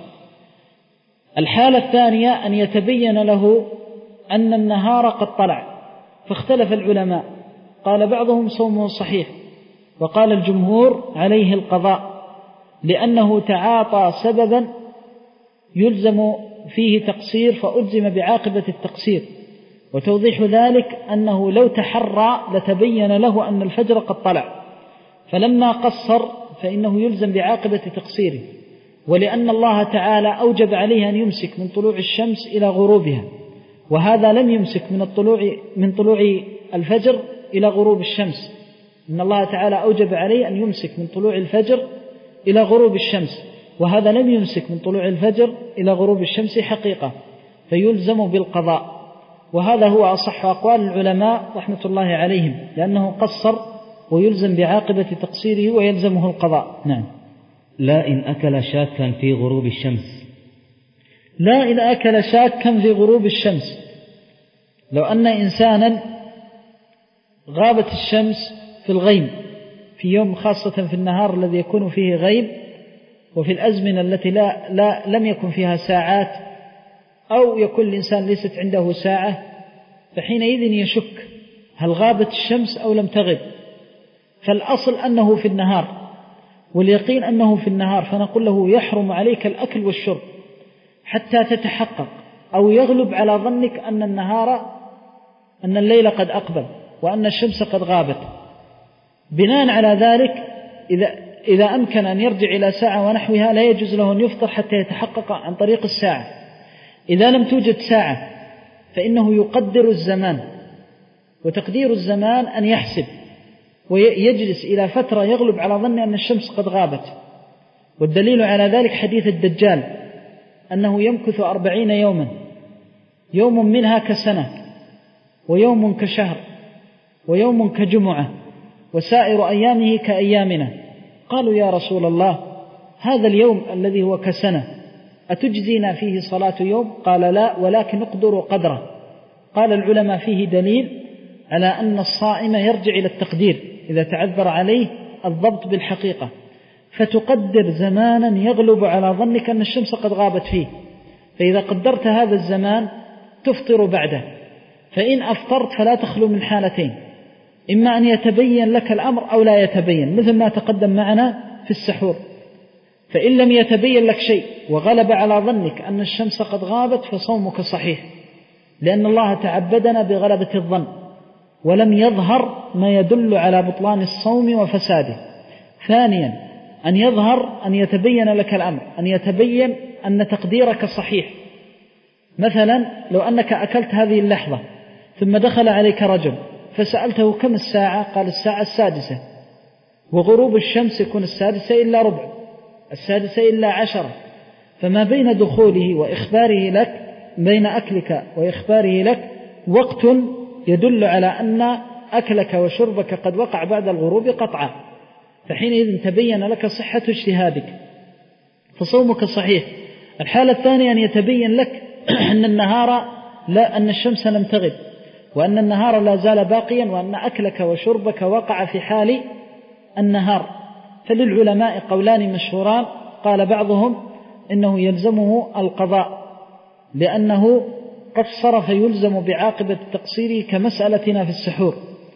الحالة الثانية أن يتبين له أن النهار قد طلع، فاختلف العلماء، قال بعضهم صومه صحيح وقال الجمهور عليه القضاء، لأنه تعاطى سببا يلزم فيه تقصير فألزم بعاقبة التقصير. وتوضيح ذلك أنه لو تحرى لتبين له أن الفجر قد طلع، فلما قصر فإنه يلزم بعاقبة تقصيره، ولأن الله تعالى أوجب عليه أن يمسك من طلوع الشمس إلى غروبها، وهذا لم يمسك من الطلوع من طلوع الفجر إلى غروب الشمس. إن الله تعالى أوجب عليه أن يمسك من طلوع الفجر إلى غروب الشمس، وهذا لم يمسك من طلوع الفجر إلى غروب الشمس حقيقة، فيلزم بالقضاء. وهذا هو أصح أقوال العلماء رحمة الله عليهم، لأنه قصر ويلزم بعاقبة تقصيره ويلزمه القضاء. نعم. لا إن أكل شاكا في غروب الشمس. لا إن أكل شاكا في غروب الشمس، لو أن إنسانا غابت الشمس في الغيم في يوم، خاصة في النهار الذي يكون فيه غيب، وفي الأزمنة التي لا, لا لم يكن فيها ساعات، أو يكون الإنسان ليست عنده ساعة، فحينئذ يشك هل غابت الشمس أو لم تغب. فالأصل أنه في النهار، واليقين أنه في النهار، فنقول له يحرم عليك الأكل والشرب حتى تتحقق، أو يغلب على ظنك أن النهار أن الليل قد أقبل وأن الشمس قد غابت. بناء على ذلك إذا, إذا أمكن أن يرجع إلى ساعة ونحوها لا يجوز له أن يفطر حتى يتحقق عن طريق الساعة. إذا لم توجد ساعة فإنه يقدر الزمان، وتقدير الزمان أن يحسب ويجلس إلى فترة يغلب على ظن أن الشمس قد غابت. والدليل على ذلك حديث الدجال أنه يمكث أربعين يوما، يوم منها كسنة، ويوم كشهر، ويوم كجمعة، وسائر أيامه كأيامنا. قالوا يا رسول الله هذا اليوم الذي هو كسنة أتجزينا فيه صلاة يوم؟ قال لا، ولكن اقدروا قدره. قال العلماء فيه دليل على أن الصائم يرجع إلى التقدير إذا تعذر عليه الضبط بالحقيقة، فتقدر زمانا يغلب على ظنك أن الشمس قد غابت فيه، فإذا قدرت هذا الزمان تفطر بعده. فإن أفطرت فلا تخلو من حالتين، إما أن يتبين لك الأمر أو لا يتبين، مثل ما تقدم معنا في السحور. فإن لم يتبين لك شيء وغلب على ظنك أن الشمس قد غابت فصومك صحيح، لأن الله تعبدنا بغلبة الظن، ولم يظهر ما يدل على بطلان الصوم وفساده. ثانيا أن يظهر أن يتبين لك الأمر، أن يتبين أن تقديرك صحيح. مثلا لو أنك أكلت هذه اللحظة ثم دخل عليك رجل فسألته كم الساعة؟ قال الساعة السادسة، وغروب الشمس يكون السادسة إلا ربع، السادسة إلا عشرة، فما بين دخوله وإخباره لك، بين أكلك وإخباره لك وقت يدل على أن أكلك وشربك قد وقع بعد الغروب قطعا، فحينئذ تبين لك صحة اجتهادك فصومك صحيح. الحالة الثانية أن يتبين لك أن النهار لا أن الشمس لم تغب، وأن النهار لا زال باقيا، وأن أكلك وشربك وقع في حال النهار. فللعلماء قولان مشهوران، قال بعضهم إنه يلزمه القضاء لأنه قصر فيلزم بعاقبة تقصيره كمسألتنا في السحور.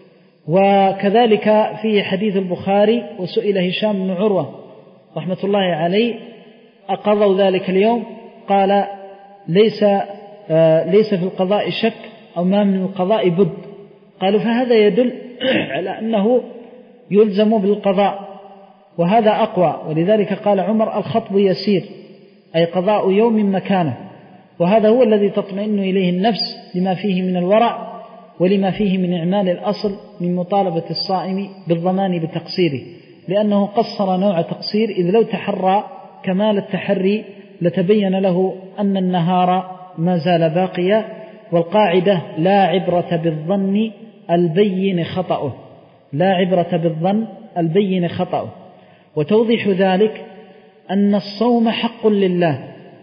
وكذلك في حديث البخاري وسئل هشام بن عروة رحمة الله عليه أقضوا ذلك اليوم؟ قال ليس, آه ليس في القضاء شك أو ما من القضاء بد. قالوا فهذا يدل على أنه يلزم بالقضاء، وهذا أقوى. ولذلك قال عمر الخطب يسير، أي قضاء يوم مكانه. وهذا هو الذي تطمئن إليه النفس لما فيه من الورع ولما فيه من إعمال الأصل من مطالبة الصائم بالضمان بتقصيره، لأنه قصر نوع تقصير، إذ لو تحرى كمال التحري لتبين له أن النهار ما زال باقيا. والقاعدة لا عبرة بالظن البين خطأه، لا عبرة بالظن البين خطأه. وتوضيح ذلك أن الصوم حق لله،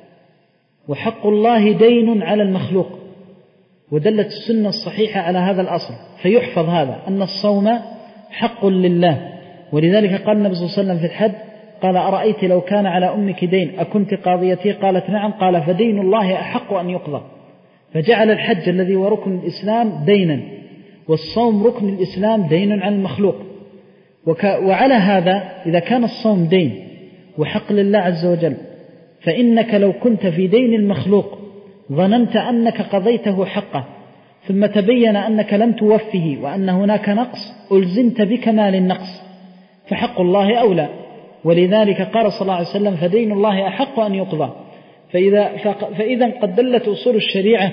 وحق الله دين على المخلوق، ودلت السنة الصحيحة على هذا الأصل، فيحفظ هذا أن الصوم حق لله. ولذلك قال النبي صلى الله عليه وسلم في الحد قال: أرأيت لو كان على أمك دين أكنت قاضيتي؟ قالت: نعم. قال: فدين الله أحق أن يقضى. فجعل الحج الذي هو ركن الإسلام دينا، والصوم ركن الإسلام دين على المخلوق. وعلى هذا إذا كان الصوم دين وحق لله عز وجل، فإنك لو كنت في دين المخلوق ظننت أنك قضيته حقه، ثم تبين أنك لم توفه وأن هناك نقص، ألزمت بكمال النقص، فحق الله أولى. ولذلك قال صلى الله عليه وسلم: فدين الله أحق أن يقضى. فإذا, فإذا قد دلت أصول الشريعة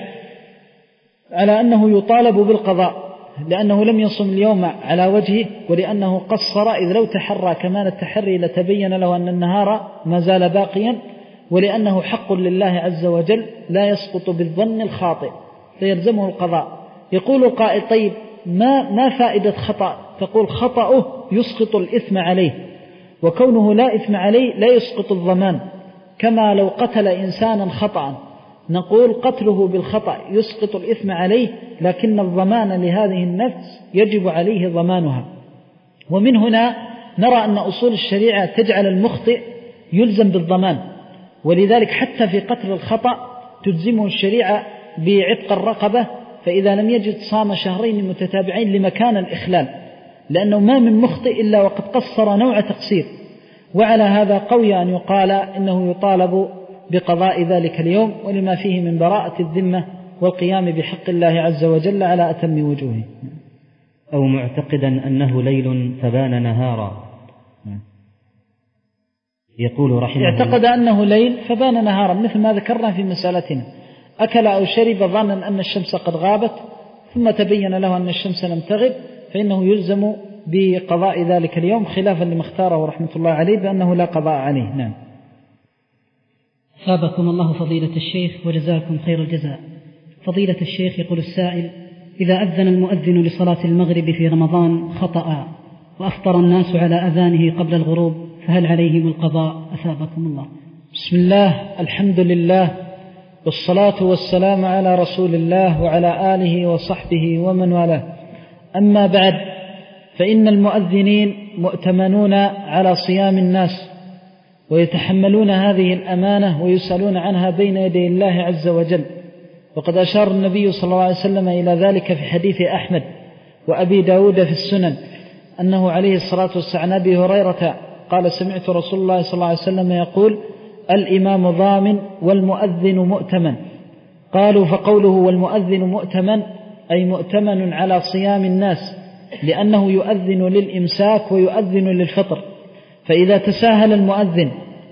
على أنه يطالب بالقضاء، لأنه لم يصم اليوم على وجهه، ولأنه قصر، إذ لو تحرى كمال التحري لتبين له أن النهار ما زال باقيا، ولأنه حق لله عز وجل لا يسقط بالظن الخاطئ فيلزمه القضاء. يقول قائل: طيب ما, ما فائدة خطأ؟ تقول: خطأه يسقط الإثم عليه، وكونه لا إثم عليه لا يسقط الضمان، كما لو قتل إنسانا خطأ نقول قتله بالخطأ يسقط الإثم عليه، لكن الضمان لهذه النفس يجب عليه ضمانها. ومن هنا نرى أن أصول الشريعة تجعل المخطئ يلزم بالضمان، ولذلك حتى في قتل الخطأ تلزمه الشريعة بعتق الرقبة، فإذا لم يجد صام شهرين متتابعين لمكان الإخلال، لأنه ما من مخطئ إلا وقد قصر نوع تقصير. وعلى هذا قوي أن يقال إنه يطالب بقضاء ذلك اليوم، ولما فيه من براءة الذمة والقيام بحق الله عز وجل على أتم وجوهه. أو معتقدا أنه ليل فبان نهارا. يقول رحمه الله: اعتقد أنه ليل فبان نهارا، مثل ما ذكرنا في مسألتنا، أكل أو شرب ظنا أن الشمس قد غابت ثم تبين له أن الشمس لم تغب، فإنه يلزم بقضاء ذلك اليوم، خلافا لما اختاره رحمة الله عليه بأنه لا قضاء عليه. نعم. ثابكم الله فضيلة الشيخ وجزاكم خير الجزاء. فضيلة الشيخ، يقول السائل: إذا أذن المؤذن لصلاة المغرب في رمضان خطأ وأفطر الناس على أذانه قبل الغروب، فهل عليهم القضاء؟ أثابكم الله. بسم الله، الحمد لله، والصلاة والسلام على رسول الله وعلى آله وصحبه ومن والاه. أما بعد، فإن المؤذنين مؤتمنون على صيام الناس، ويتحملون هذه الأمانة ويسألون عنها بين يدي الله عز وجل. وقد أشار النبي صلى الله عليه وسلم إلى ذلك في حديث أحمد وأبي داود في السنن، أنه عليه الصلاة والسلام عن أبي هريرة قال: سمعت رسول الله صلى الله عليه وسلم يقول: الإمام ضامن والمؤذن مؤتمن. قالوا: فقوله والمؤذن مؤتمن أي مؤتمن على صيام الناس، لأنه يؤذن للإمساك ويؤذن للفطر، فإذا تساهل المؤذن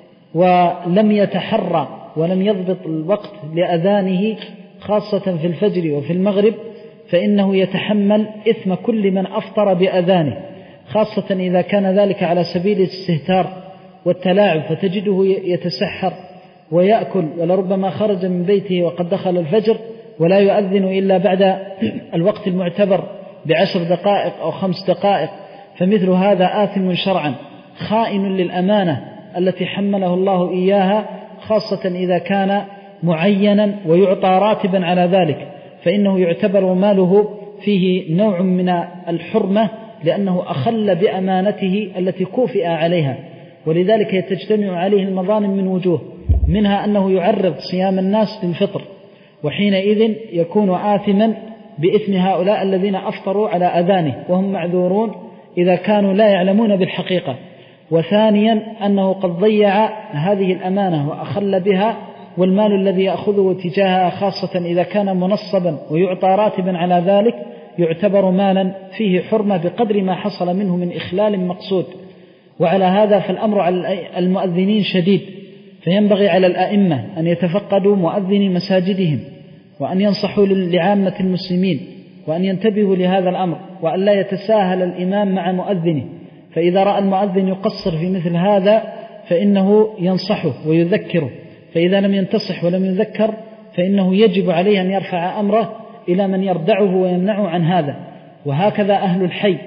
ولم يتحرى ولم يضبط الوقت لأذانه خاصة في الفجر وفي المغرب، فإنه يتحمل إثم كل من أفطر بأذانه، خاصة إذا كان ذلك على سبيل الاستهتار والتلاعب، فتجده يتسحر ويأكل، ولربما خرج من بيته وقد دخل الفجر ولا يؤذن إلا بعد الوقت المعتبر بعشر دقائق أو خمس دقائق، فمثل هذا آثم شرعا خائن للأمانة التي حمله الله إياها، خاصة إذا كان معينا ويعطى راتبا على ذلك، فإنه يعتبر ماله فيه نوع من الحرمة، لأنه أخل بأمانته التي كوفئ عليها. ولذلك تجتمع عليه المظالم من وجوه، منها أنه يعرض صيام الناس للفطر، وحينئذ يكون آثما بإثم هؤلاء الذين أفطروا على أذانه وهم معذورون إذا كانوا لا يعلمون بالحقيقة. وثانيا أنه قد ضيع هذه الأمانة وأخل بها، والمال الذي يأخذه تجاهها خاصة إذا كان منصبا ويعطى راتبا على ذلك يعتبر مالا فيه حرمة بقدر ما حصل منه من إخلال مقصود. وعلى هذا فالأمر على المؤذنين شديد، فينبغي على الأئمة أن يتفقدوا مؤذني مساجدهم وأن ينصحوا لعامة المسلمين وأن ينتبهوا لهذا الأمر، وأن لا يتساهل الإمام مع مؤذنه، فإذا رأى المؤذن يقصر في مثل هذا فإنه ينصحه ويذكره، فإذا لم ينتصح ولم يذكر فإنه يجب عليه أن يرفع أمره إلى من يردعه ويمنعه عن هذا. وهكذا أهل الحي،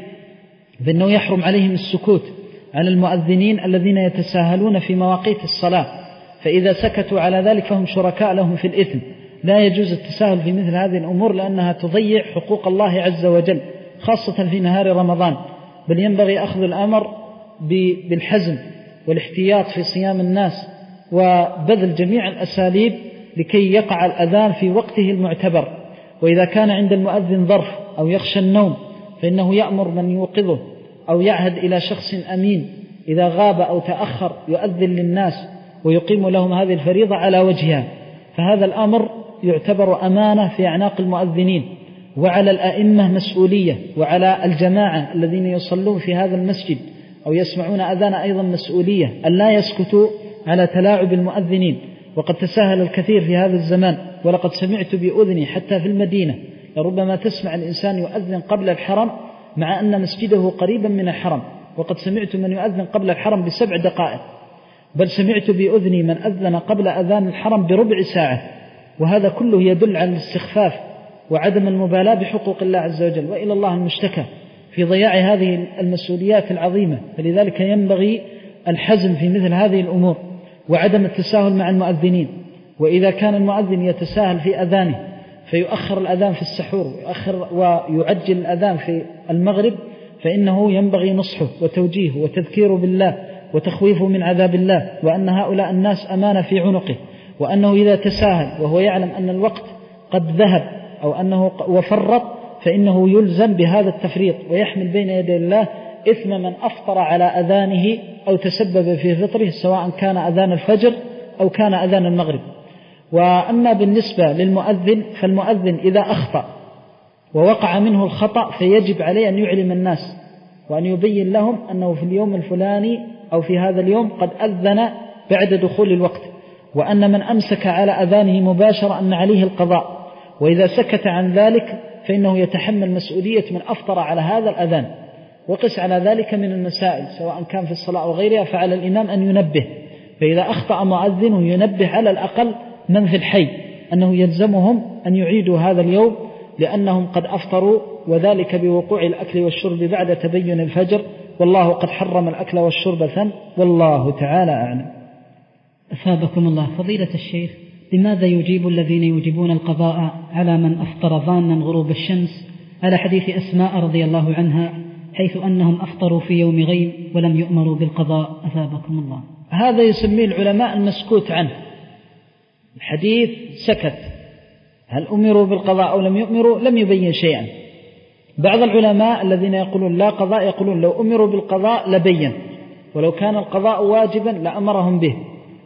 فإنه يحرم عليهم السكوت على المؤذنين الذين يتساهلون في مواقيت الصلاة، فإذا سكتوا على ذلك فهم شركاء لهم في الإثم. لا يجوز التساهل في مثل هذه الأمور لأنها تضيع حقوق الله عز وجل، خاصة في نهار رمضان، بل ينبغي أخذ الأمر بالحزم والاحتياط في صيام الناس وبذل جميع الأساليب لكي يقع الأذان في وقته المعتبر. وإذا كان عند المؤذن ظرف أو يخشى النوم فإنه يأمر من يوقظه أو يعهد إلى شخص أمين إذا غاب أو تأخر يؤذن للناس ويقيم لهم هذه الفريضة على وجهها، فهذا الأمر يعتبر أمانة في أعناق المؤذنين. وعلى الأئمة مسؤولية، وعلى الجماعة الذين يصلون في هذا المسجد أو يسمعون أذان أيضا مسؤولية أن لا يسكتوا على تلاعب المؤذنين. وقد تساهل الكثير في هذا الزمان، ولقد سمعت بأذني حتى في المدينة ربما تسمع الإنسان يؤذن قبل الحرم مع أن مسجده قريبا من الحرم، وقد سمعت من يؤذن قبل الحرم بسبع دقائق، بل سمعت بأذني من أذن قبل أذان الحرم بربع ساعة. وهذا كله يدل على الاستخفاف وعدم المبالاة بحقوق الله عز وجل، وإلى الله المشتكى في ضياع هذه المسؤوليات العظيمة. فلذلك ينبغي الحزم في مثل هذه الأمور وعدم التساهل مع المؤذنين. وإذا كان المؤذن يتساهل في أذانه فيؤخر الأذان في السحور ويؤخر ويعجل الأذان في المغرب فإنه ينبغي نصحه وتوجيهه وتذكيره بالله وتخويفه من عذاب الله، وأن هؤلاء الناس أمانة في عنقه، وأنه إذا تساهل وهو يعلم أن الوقت قد ذهب أو أنه وفرط فإنه يلزم بهذا التفريط ويحمل بين يدي الله إثم من أفطر على أذانه أو تسبب في فطره، سواء كان أذان الفجر أو كان أذان المغرب. وأما بالنسبة للمؤذن فالمؤذن إذا أخطأ ووقع منه الخطأ فيجب عليه أن يعلم الناس وأن يبين لهم أنه في اليوم الفلاني أو في هذا اليوم قد أذن بعد دخول الوقت، وأن من أمسك على أذانه مباشرة أن عليه القضاء، وإذا سكت عن ذلك فإنه يتحمل مسؤولية من أفطر على هذا الأذان. وقس على ذلك من المسائل سواء كان في الصلاة أو غيرها، فعلى الإمام أن ينبه، فإذا أخطأ مؤذن ينبه على الأقل من في الحي أنه يلزمهم أن يعيدوا هذا اليوم لأنهم قد أفطروا، وذلك بوقوع الأكل والشرب بعد تبين الفجر، والله قد حرم الأكل والشرب ثم، والله تعالى أعلم. أثابكم الله. فضيلة الشيخ، لماذا يجيب الذين يجيبون القضاء على من أفطر ظانا غروب الشمس على حديث أسماء رضي الله عنها حيث أنهم أفطروا في يوم غيم ولم يؤمروا بالقضاء؟ أثابكم الله. هذا يسميه العلماء المسكوت عنه، الحديث سكت، هل أمروا بالقضاء أو لم يؤمروا لم يبين شيئا. بعض العلماء الذين يقولون لا قضاء يقولون لو أمروا بالقضاء لبين، ولو كان القضاء واجبا لأمرهم به.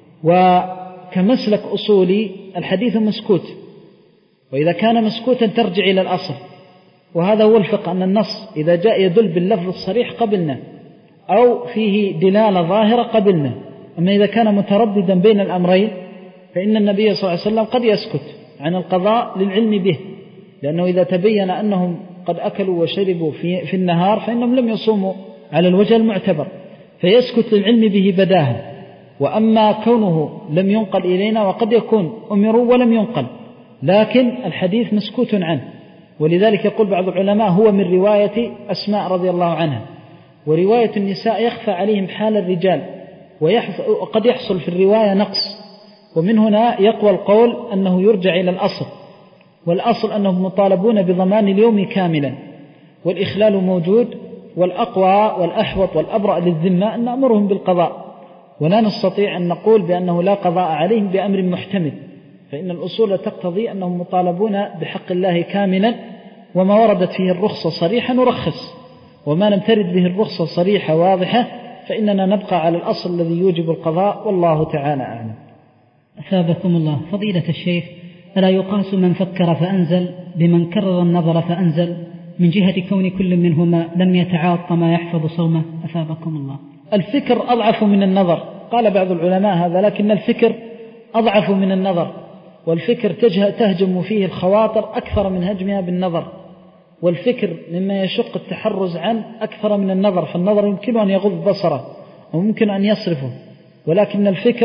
وكمسلك أصولي الحديث مسكوت، وإذا كان مسكوتا ترجع إلى الأصل، وهذا هو الفقه، أن النص إذا جاء يدل باللفظ الصريح قبلنا أو فيه دلالة ظاهرة قبلنا. أما إذا كان مترددا بين الأمرين فإن النبي صلى الله عليه وسلم قد يسكت عن القضاء للعلم به، لأنه إذا تبين أنهم قد أكلوا وشربوا في, في النهار فإنهم لم يصوموا على الوجه المعتبر، فيسكت للعلم به بداهة. وأما كونه لم ينقل إلينا وقد يكون أمروا ولم ينقل، لكن الحديث مسكوت عنه. ولذلك يقول بعض العلماء هو من رواية أسماء رضي الله عنها، ورواية النساء يخفى عليهم حال الرجال، وقد يحصل في الرواية نقص، ومن هنا يقوى القول أنه يرجع إلى الأصل، والأصل أنهم مطالبون بضمان اليوم كاملا، والإخلال موجود، والأقوى والأحوط والأبرأ للذمة أن نأمرهم بالقضاء، ولا نستطيع أن نقول بأنه لا قضاء عليهم بأمر محتمل، فإن الأصول تقتضي أنهم مطالبون بحق الله كاملا، وما وردت فيه الرخصة صريحة نرخص، وما لم ترد به الرخصة صريحة واضحة فإننا نبقى على الأصل الذي يوجب القضاء، والله تعالى أعلم. أثابكم الله. فضيلة الشيخ، ألا يقاس من فكر فأنزل بمن كرر النظر فأنزل من جهة كون كل منهما لم يتعاطى ما يحفظ صومه؟ أثابكم الله. الفكر أضعف من النظر قال بعض العلماء هذا، لكن الفكر أضعف من النظر، والفكر تهجم فيه الخواطر أكثر من هجمها بالنظر، والفكر مما يشق التحرز عنه أكثر من النظر، فالنظر يمكن أن يغض بصره وممكن أن يصرفه، ولكن الفكر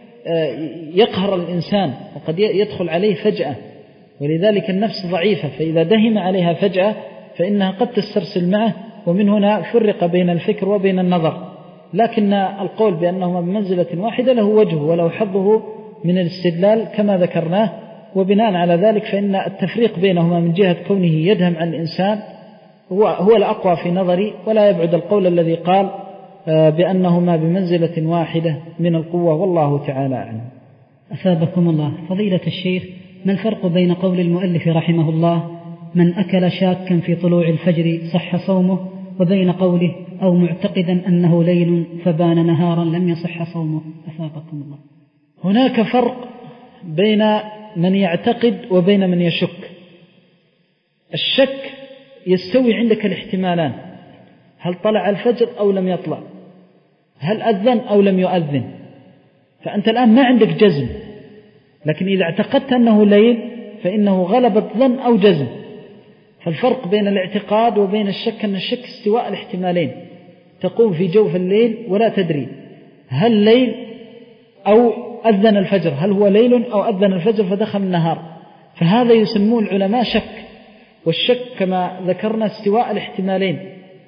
يقهر الإنسان وقد يدخل عليه فجأة، ولذلك النفس ضعيفة، فإذا دهم عليها فجأة فإنها قد تسترسل معه، ومن هنا فرق بين الفكر وبين النظر. لكن القول بأنهما بمنزلة واحدة له وجهه وله حظه من الاستدلال كما ذكرناه، وبناء على ذلك فإن التفريق بينهما من جهة كونه يدهم عن الإنسان هو, هو الأقوى في نظري، ولا يبعد القول الذي قال بأنهما بمنزلة واحدة من القوة، والله تعالى أعلم. أثابكم الله. فضيلة الشيخ، ما الفرق بين قول المؤلف رحمه الله من أكل شاكا في طلوع الفجر صح صومه، وبين قوله أو معتقدا أنه ليل فبان نهارا لم يصح صومه؟ أثابكم الله. هناك فرق بين من يعتقد وبين من يشك. الشك يستوي عندك الاحتمالان، هل طلع الفجر أو لم يطلع، هل أذن أو لم يؤذن، فأنت الآن ما عندك جزم، لكن إذا اعتقدت أنه ليل فإنه غلبة ظن أو جزم. فالفرق بين الاعتقاد وبين الشك أن الشك استواء الاحتمالين، تقوم في جوف الليل ولا تدري هل ليل أو أذن الفجر، هل هو ليل أو أذن الفجر فدخل النهار، فهذا يسمون العلماء شك. والشك كما ذكرنا استواء الاحتمالين،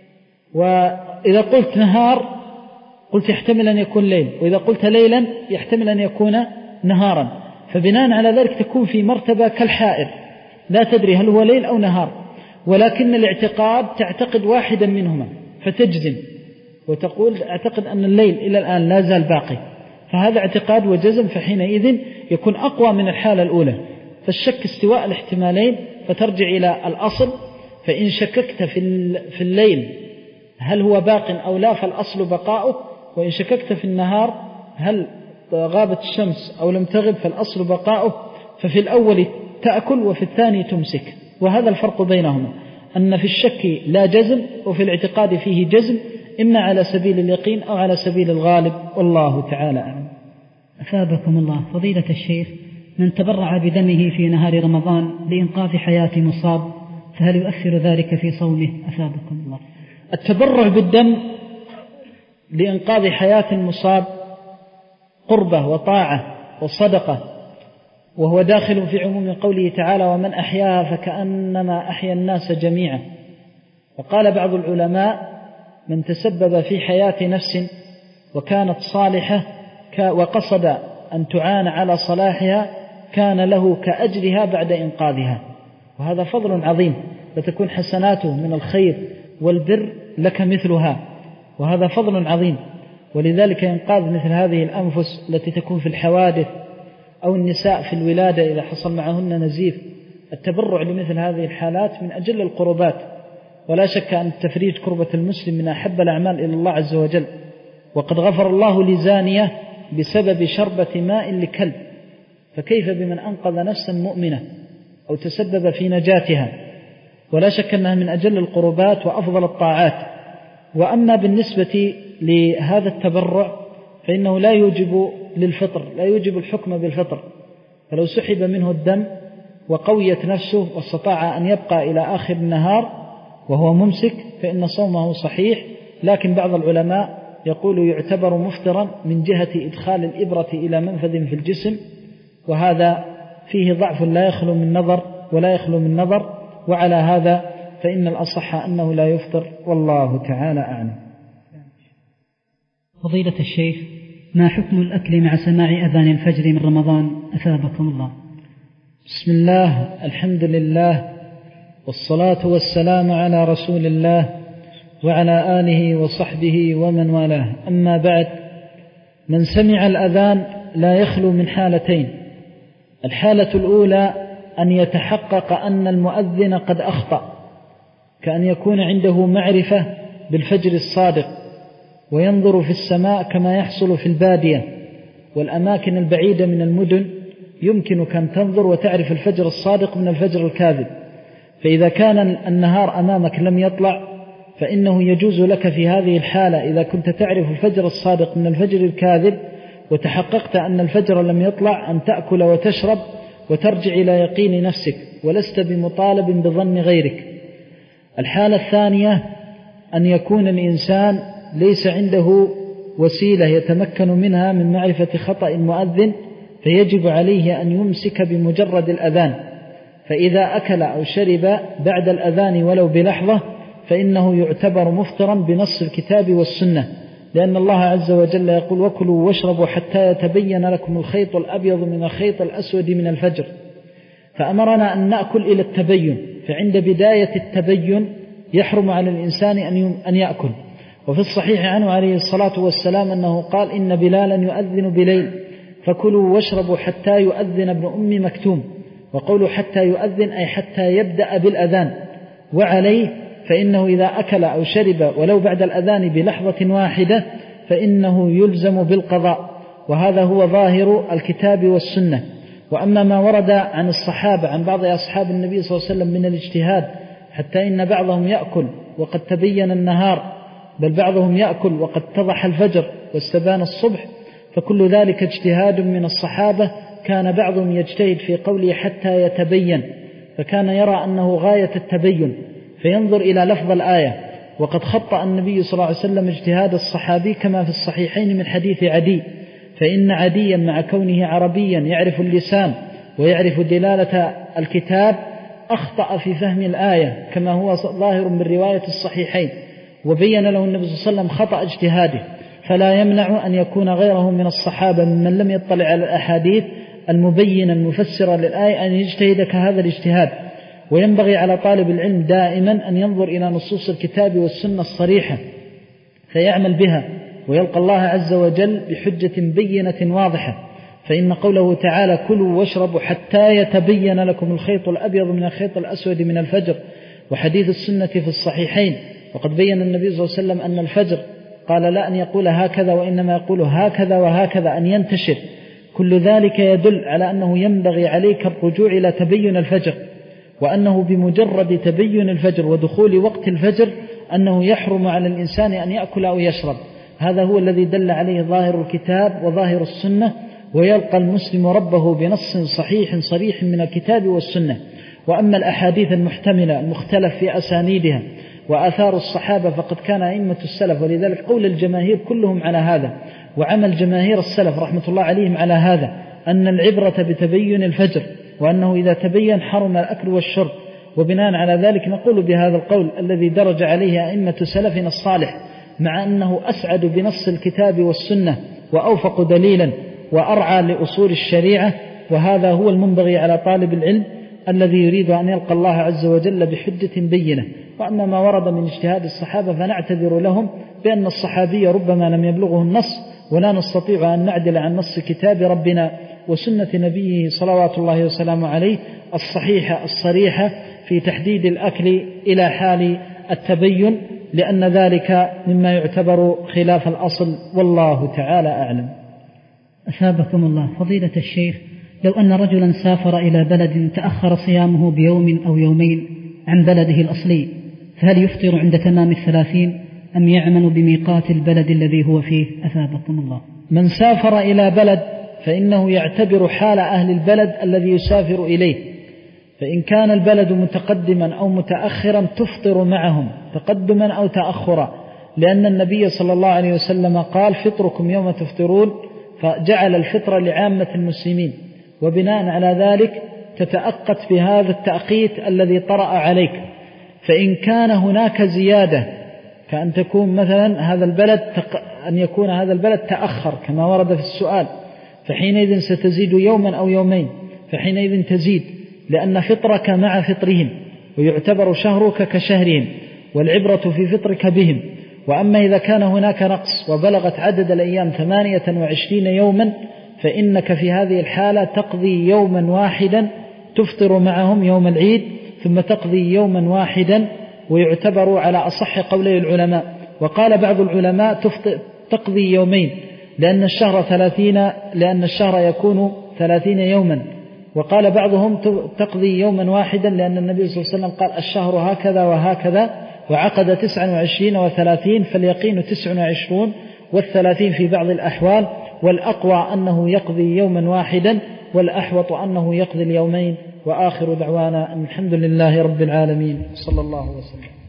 وإذا قلت نهار قلت يحتمل أن يكون ليل، وإذا قلت ليلا يحتمل أن يكون نهارا، فبناء على ذلك تكون في مرتبة كالحائر لا تدري هل هو ليل أو نهار. ولكن الاعتقاد تعتقد واحدا منهما فتجزم وتقول أعتقد أن الليل إلى الآن لا زال باقي، فهذا اعتقاد وجزم، فحينئذ يكون أقوى من الحالة الأولى. فالشك استواء الاحتمالين، فترجع إلى الأصل، فإن شككت في الليل هل هو باق أو لا فالأصل بقاؤه، وإن شككت في النهار هل غابت الشمس أو لم تغب فالأصل بقاؤه، ففي الأول تأكل وفي الثاني تمسك. وهذا الفرق بينهما، أن في الشك لا جزم وفي الاعتقاد فيه جزم، إما على سبيل اليقين أو على سبيل الغالب، والله تعالى أعلم. أثابكم الله. فضيلة الشيخ، من تبرع بدمه في نهار رمضان لإنقاذ حياة مصاب فهل يؤثر ذلك في صومه؟ أثابكم الله. التبرع بالدم لإنقاذ حياة مصاب قربة وطاعة وصدقة، وهو داخل في عموم قوله تعالى ومن أحياها فكأنما أحيا الناس جميعا. وقال بعض العلماء من تسبب في حياة نفس وكانت صالحة وقصد أن تعان على صلاحها كان له كأجرها بعد إنقاذها، وهذا فضل عظيم، فتكون حسناته من الخير والبر لك مثلها، وهذا فضل عظيم. ولذلك إنقاذ مثل هذه الأنفس التي تكون في الحوادث أو النساء في الولادة إذا حصل معهن نزيف، التبرع لمثل هذه الحالات من أجل القربات، ولا شك أن تفريج كربة المسلم من أحب الأعمال إلى الله عز وجل. وقد غفر الله لزانية بسبب شربة ماء لكلب، فكيف بمن أنقذ نفسا مؤمنة أو تسبب في نجاتها؟ ولا شك أنها من أجل القربات وأفضل الطاعات. وأما بالنسبة لهذا التبرع فإنه لا يوجب للفطر، لا يوجب الحكم بالفطر، فلو سحب منه الدم وقويت نفسه واستطاع أن يبقى إلى آخر النهار وهو ممسك فإن صومه صحيح. لكن بعض العلماء يقول يعتبر مفطرا من جهة إدخال الإبرة إلى منفذ في الجسم، وهذا فيه ضعف لا يخلو من نظر ولا يخلو من نظر، وعلى هذا فإن الأصح أنه لا يفطر، والله تعالى أعلم. فضيلة الشيخ، ما حكم الأكل مع سماع أذان الفجر من رمضان؟ أثابكم الله. بسم الله، الحمد لله، والصلاة والسلام على رسول الله وعلى آله وصحبه ومن والاه. أما بعد، من سمع الأذان لا يخلو من حالتين. الحالة الأولى أن يتحقق أن المؤذن قد أخطأ، كأن يكون عنده معرفة بالفجر الصادق وينظر في السماء كما يحصل في البادية والأماكن البعيدة من المدن، يمكنك أن تنظر وتعرف الفجر الصادق من الفجر الكاذب. فإذا كان النهار أمامك لم يطلع فإنه يجوز لك في هذه الحالة إذا كنت تعرف الفجر الصادق من الفجر الكاذب وتحققت أن الفجر لم يطلع أن تأكل وتشرب وترجع إلى يقين نفسك ولست بمطالب بظن غيرك. الحالة الثانية أن يكون الإنسان ليس عنده وسيلة يتمكن منها من معرفة خطأ المؤذن، فيجب عليه أن يمسك بمجرد الأذان، فإذا أكل أو شرب بعد الأذان ولو بلحظة فإنه يعتبر مفطرا بنص الكتاب والسنة، لأن الله عز وجل يقول: وكلوا واشربوا حتى يتبين لكم الخيط الأبيض من الخيط الأسود من الفجر، فأمرنا أن نأكل إلى التبين، فعند بداية التبين يحرم على الإنسان أن يأكل. وفي الصحيح عنه عليه الصلاة والسلام أنه قال: إن بلالا يؤذن بليل فكلوا واشربوا حتى يؤذن ابن أم مكتوم، وقولوا حتى يؤذن أي حتى يبدأ بالأذان، وعليه فإنه إذا أكل أو شرب ولو بعد الأذان بلحظة واحدة فإنه يلزم بالقضاء، وهذا هو ظاهر الكتاب والسنة. وأما ما ورد عن الصحابة عن بعض أصحاب النبي صلى الله عليه وسلم من الاجتهاد حتى إن بعضهم يأكل وقد تبين النهار، بل بعضهم يأكل وقد اتضح الفجر واستبان الصبح، فكل ذلك اجتهاد من الصحابة. كان بعضهم يجتهد في قوله حتى يتبين، فكان يرى أنه غاية التبين فينظر إلى لفظ الآية، وقد خطأ النبي صلى الله عليه وسلم اجتهاد الصحابي كما في الصحيحين من حديث عدي، فإن عديا مع كونه عربيا يعرف اللسان ويعرف دلالة الكتاب أخطأ في فهم الآية كما هو ظاهر من رواية الصحيحين، وبين له النبي صلى الله عليه وسلم خطأ اجتهاده، فلا يمنع أن يكون غيره من الصحابة ممن لم يطلع على الأحاديث المبينة المفسرة للآية أن يجتهد كهذا الاجتهاد. وينبغي على طالب العلم دائما أن ينظر إلى نصوص الكتاب والسنة الصريحة فيعمل بها، ويلقى الله عز وجل بحجة بينة واضحة. فإن قوله تعالى: كلوا واشربوا حتى يتبين لكم الخيط الأبيض من الخيط الأسود من الفجر، وحديث السنة في الصحيحين، وقد بين النبي صلى الله عليه وسلم أن الفجر قال لا أن يقول هكذا وإنما يقول هكذا وهكذا أن ينتشر، كل ذلك يدل على أنه ينبغي عليك الرجوع إلى تبين الفجر، وأنه بمجرد تبين الفجر ودخول وقت الفجر أنه يحرم على الإنسان أن يأكل أو يشرب. هذا هو الذي دل عليه ظاهر الكتاب وظاهر السنة، ويلقى المسلم ربه بنص صحيح صريح من الكتاب والسنة. وأما الأحاديث المحتملة المختلف في أسانيدها وآثار الصحابة فقد كان أئمة السلف، ولذلك قول الجماهير كلهم على هذا، وعمل جماهير السلف رحمة الله عليهم على هذا، أن العبرة بتبين الفجر، وأنه إذا تبين حرم الأكل والشرب. وبناء على ذلك نقول بهذا القول الذي درج عليه أئمة سلفنا الصالح، مع أنه أسعد بنص الكتاب والسنة وأوفق دليلا وأرعى لأصول الشريعة، وهذا هو المنبغي على طالب العلم الذي يريد أن يلقى الله عز وجل بحجة بينة. وأما ما ورد من اجتهاد الصحابة فنعتذر لهم بأن الصحابي ربما لم يبلغه النص، ولا نستطيع أن نعدل عن نص كتاب ربنا وسنة نبيه صلوات الله وسلامه عليه الصحيحة الصريحة في تحديد الأكل إلى حال التبين، لأن ذلك مما يعتبر خلاف الأصل، والله تعالى أعلم. أثابكم الله. فضيلة الشيخ، لو أن رجلا سافر إلى بلد تأخر صيامه بيوم أو يومين عن بلده الأصلي، فهل يفطر عند تمام الثلاثين أم يعمل بميقات البلد الذي هو فيه؟ أثابكم الله. من سافر إلى بلد فإنه يعتبر حال أهل البلد الذي يسافر إليه، فإن كان البلد متقدما أو متأخرا تفطر معهم تقدما أو تأخرا، لأن النبي صلى الله عليه وسلم قال: فطركم يوم تفطرون، فجعل الفطر لعامة المسلمين، وبناء على ذلك تتأقت بهذا التأقيت الذي طرأ عليك. فإن كان هناك زيادة كأن تكون مثلا هذا البلد أن يكون هذا البلد تأخر كما ورد في السؤال، فحينئذ ستزيد يوما أو يومين، فحينئذ تزيد، لأن فطرك مع فطرهم، ويعتبر شهرك كشهرهم، والعبرة في فطرك بهم. وأما إذا كان هناك نقص وبلغت عدد الأيام ثمانية وعشرين يوما، فإنك في هذه الحالة تقضي يوما واحدا تفطر معهم يوم العيد، ثم تقضي يوما واحدا، ويعتبر على أصح قولي العلماء. وقال بعض العلماء تقضي يومين، لأن الشهر ثلاثين لأن الشهر يكون ثلاثين يوما، وقال بعضهم تقضي يوما واحدا، لأن النبي صلى الله عليه وسلم قال: الشهر هكذا وهكذا، وعقد تسعة وعشرين وثلاثين، فاليقين تسعة وعشرون والثلاثين في بعض الأحوال، والأقوى أنه يقضي يوما واحدا، والأحوط أنه يقضي اليومين. وآخر دعوانا الحمد لله رب العالمين، صلى الله وسلم.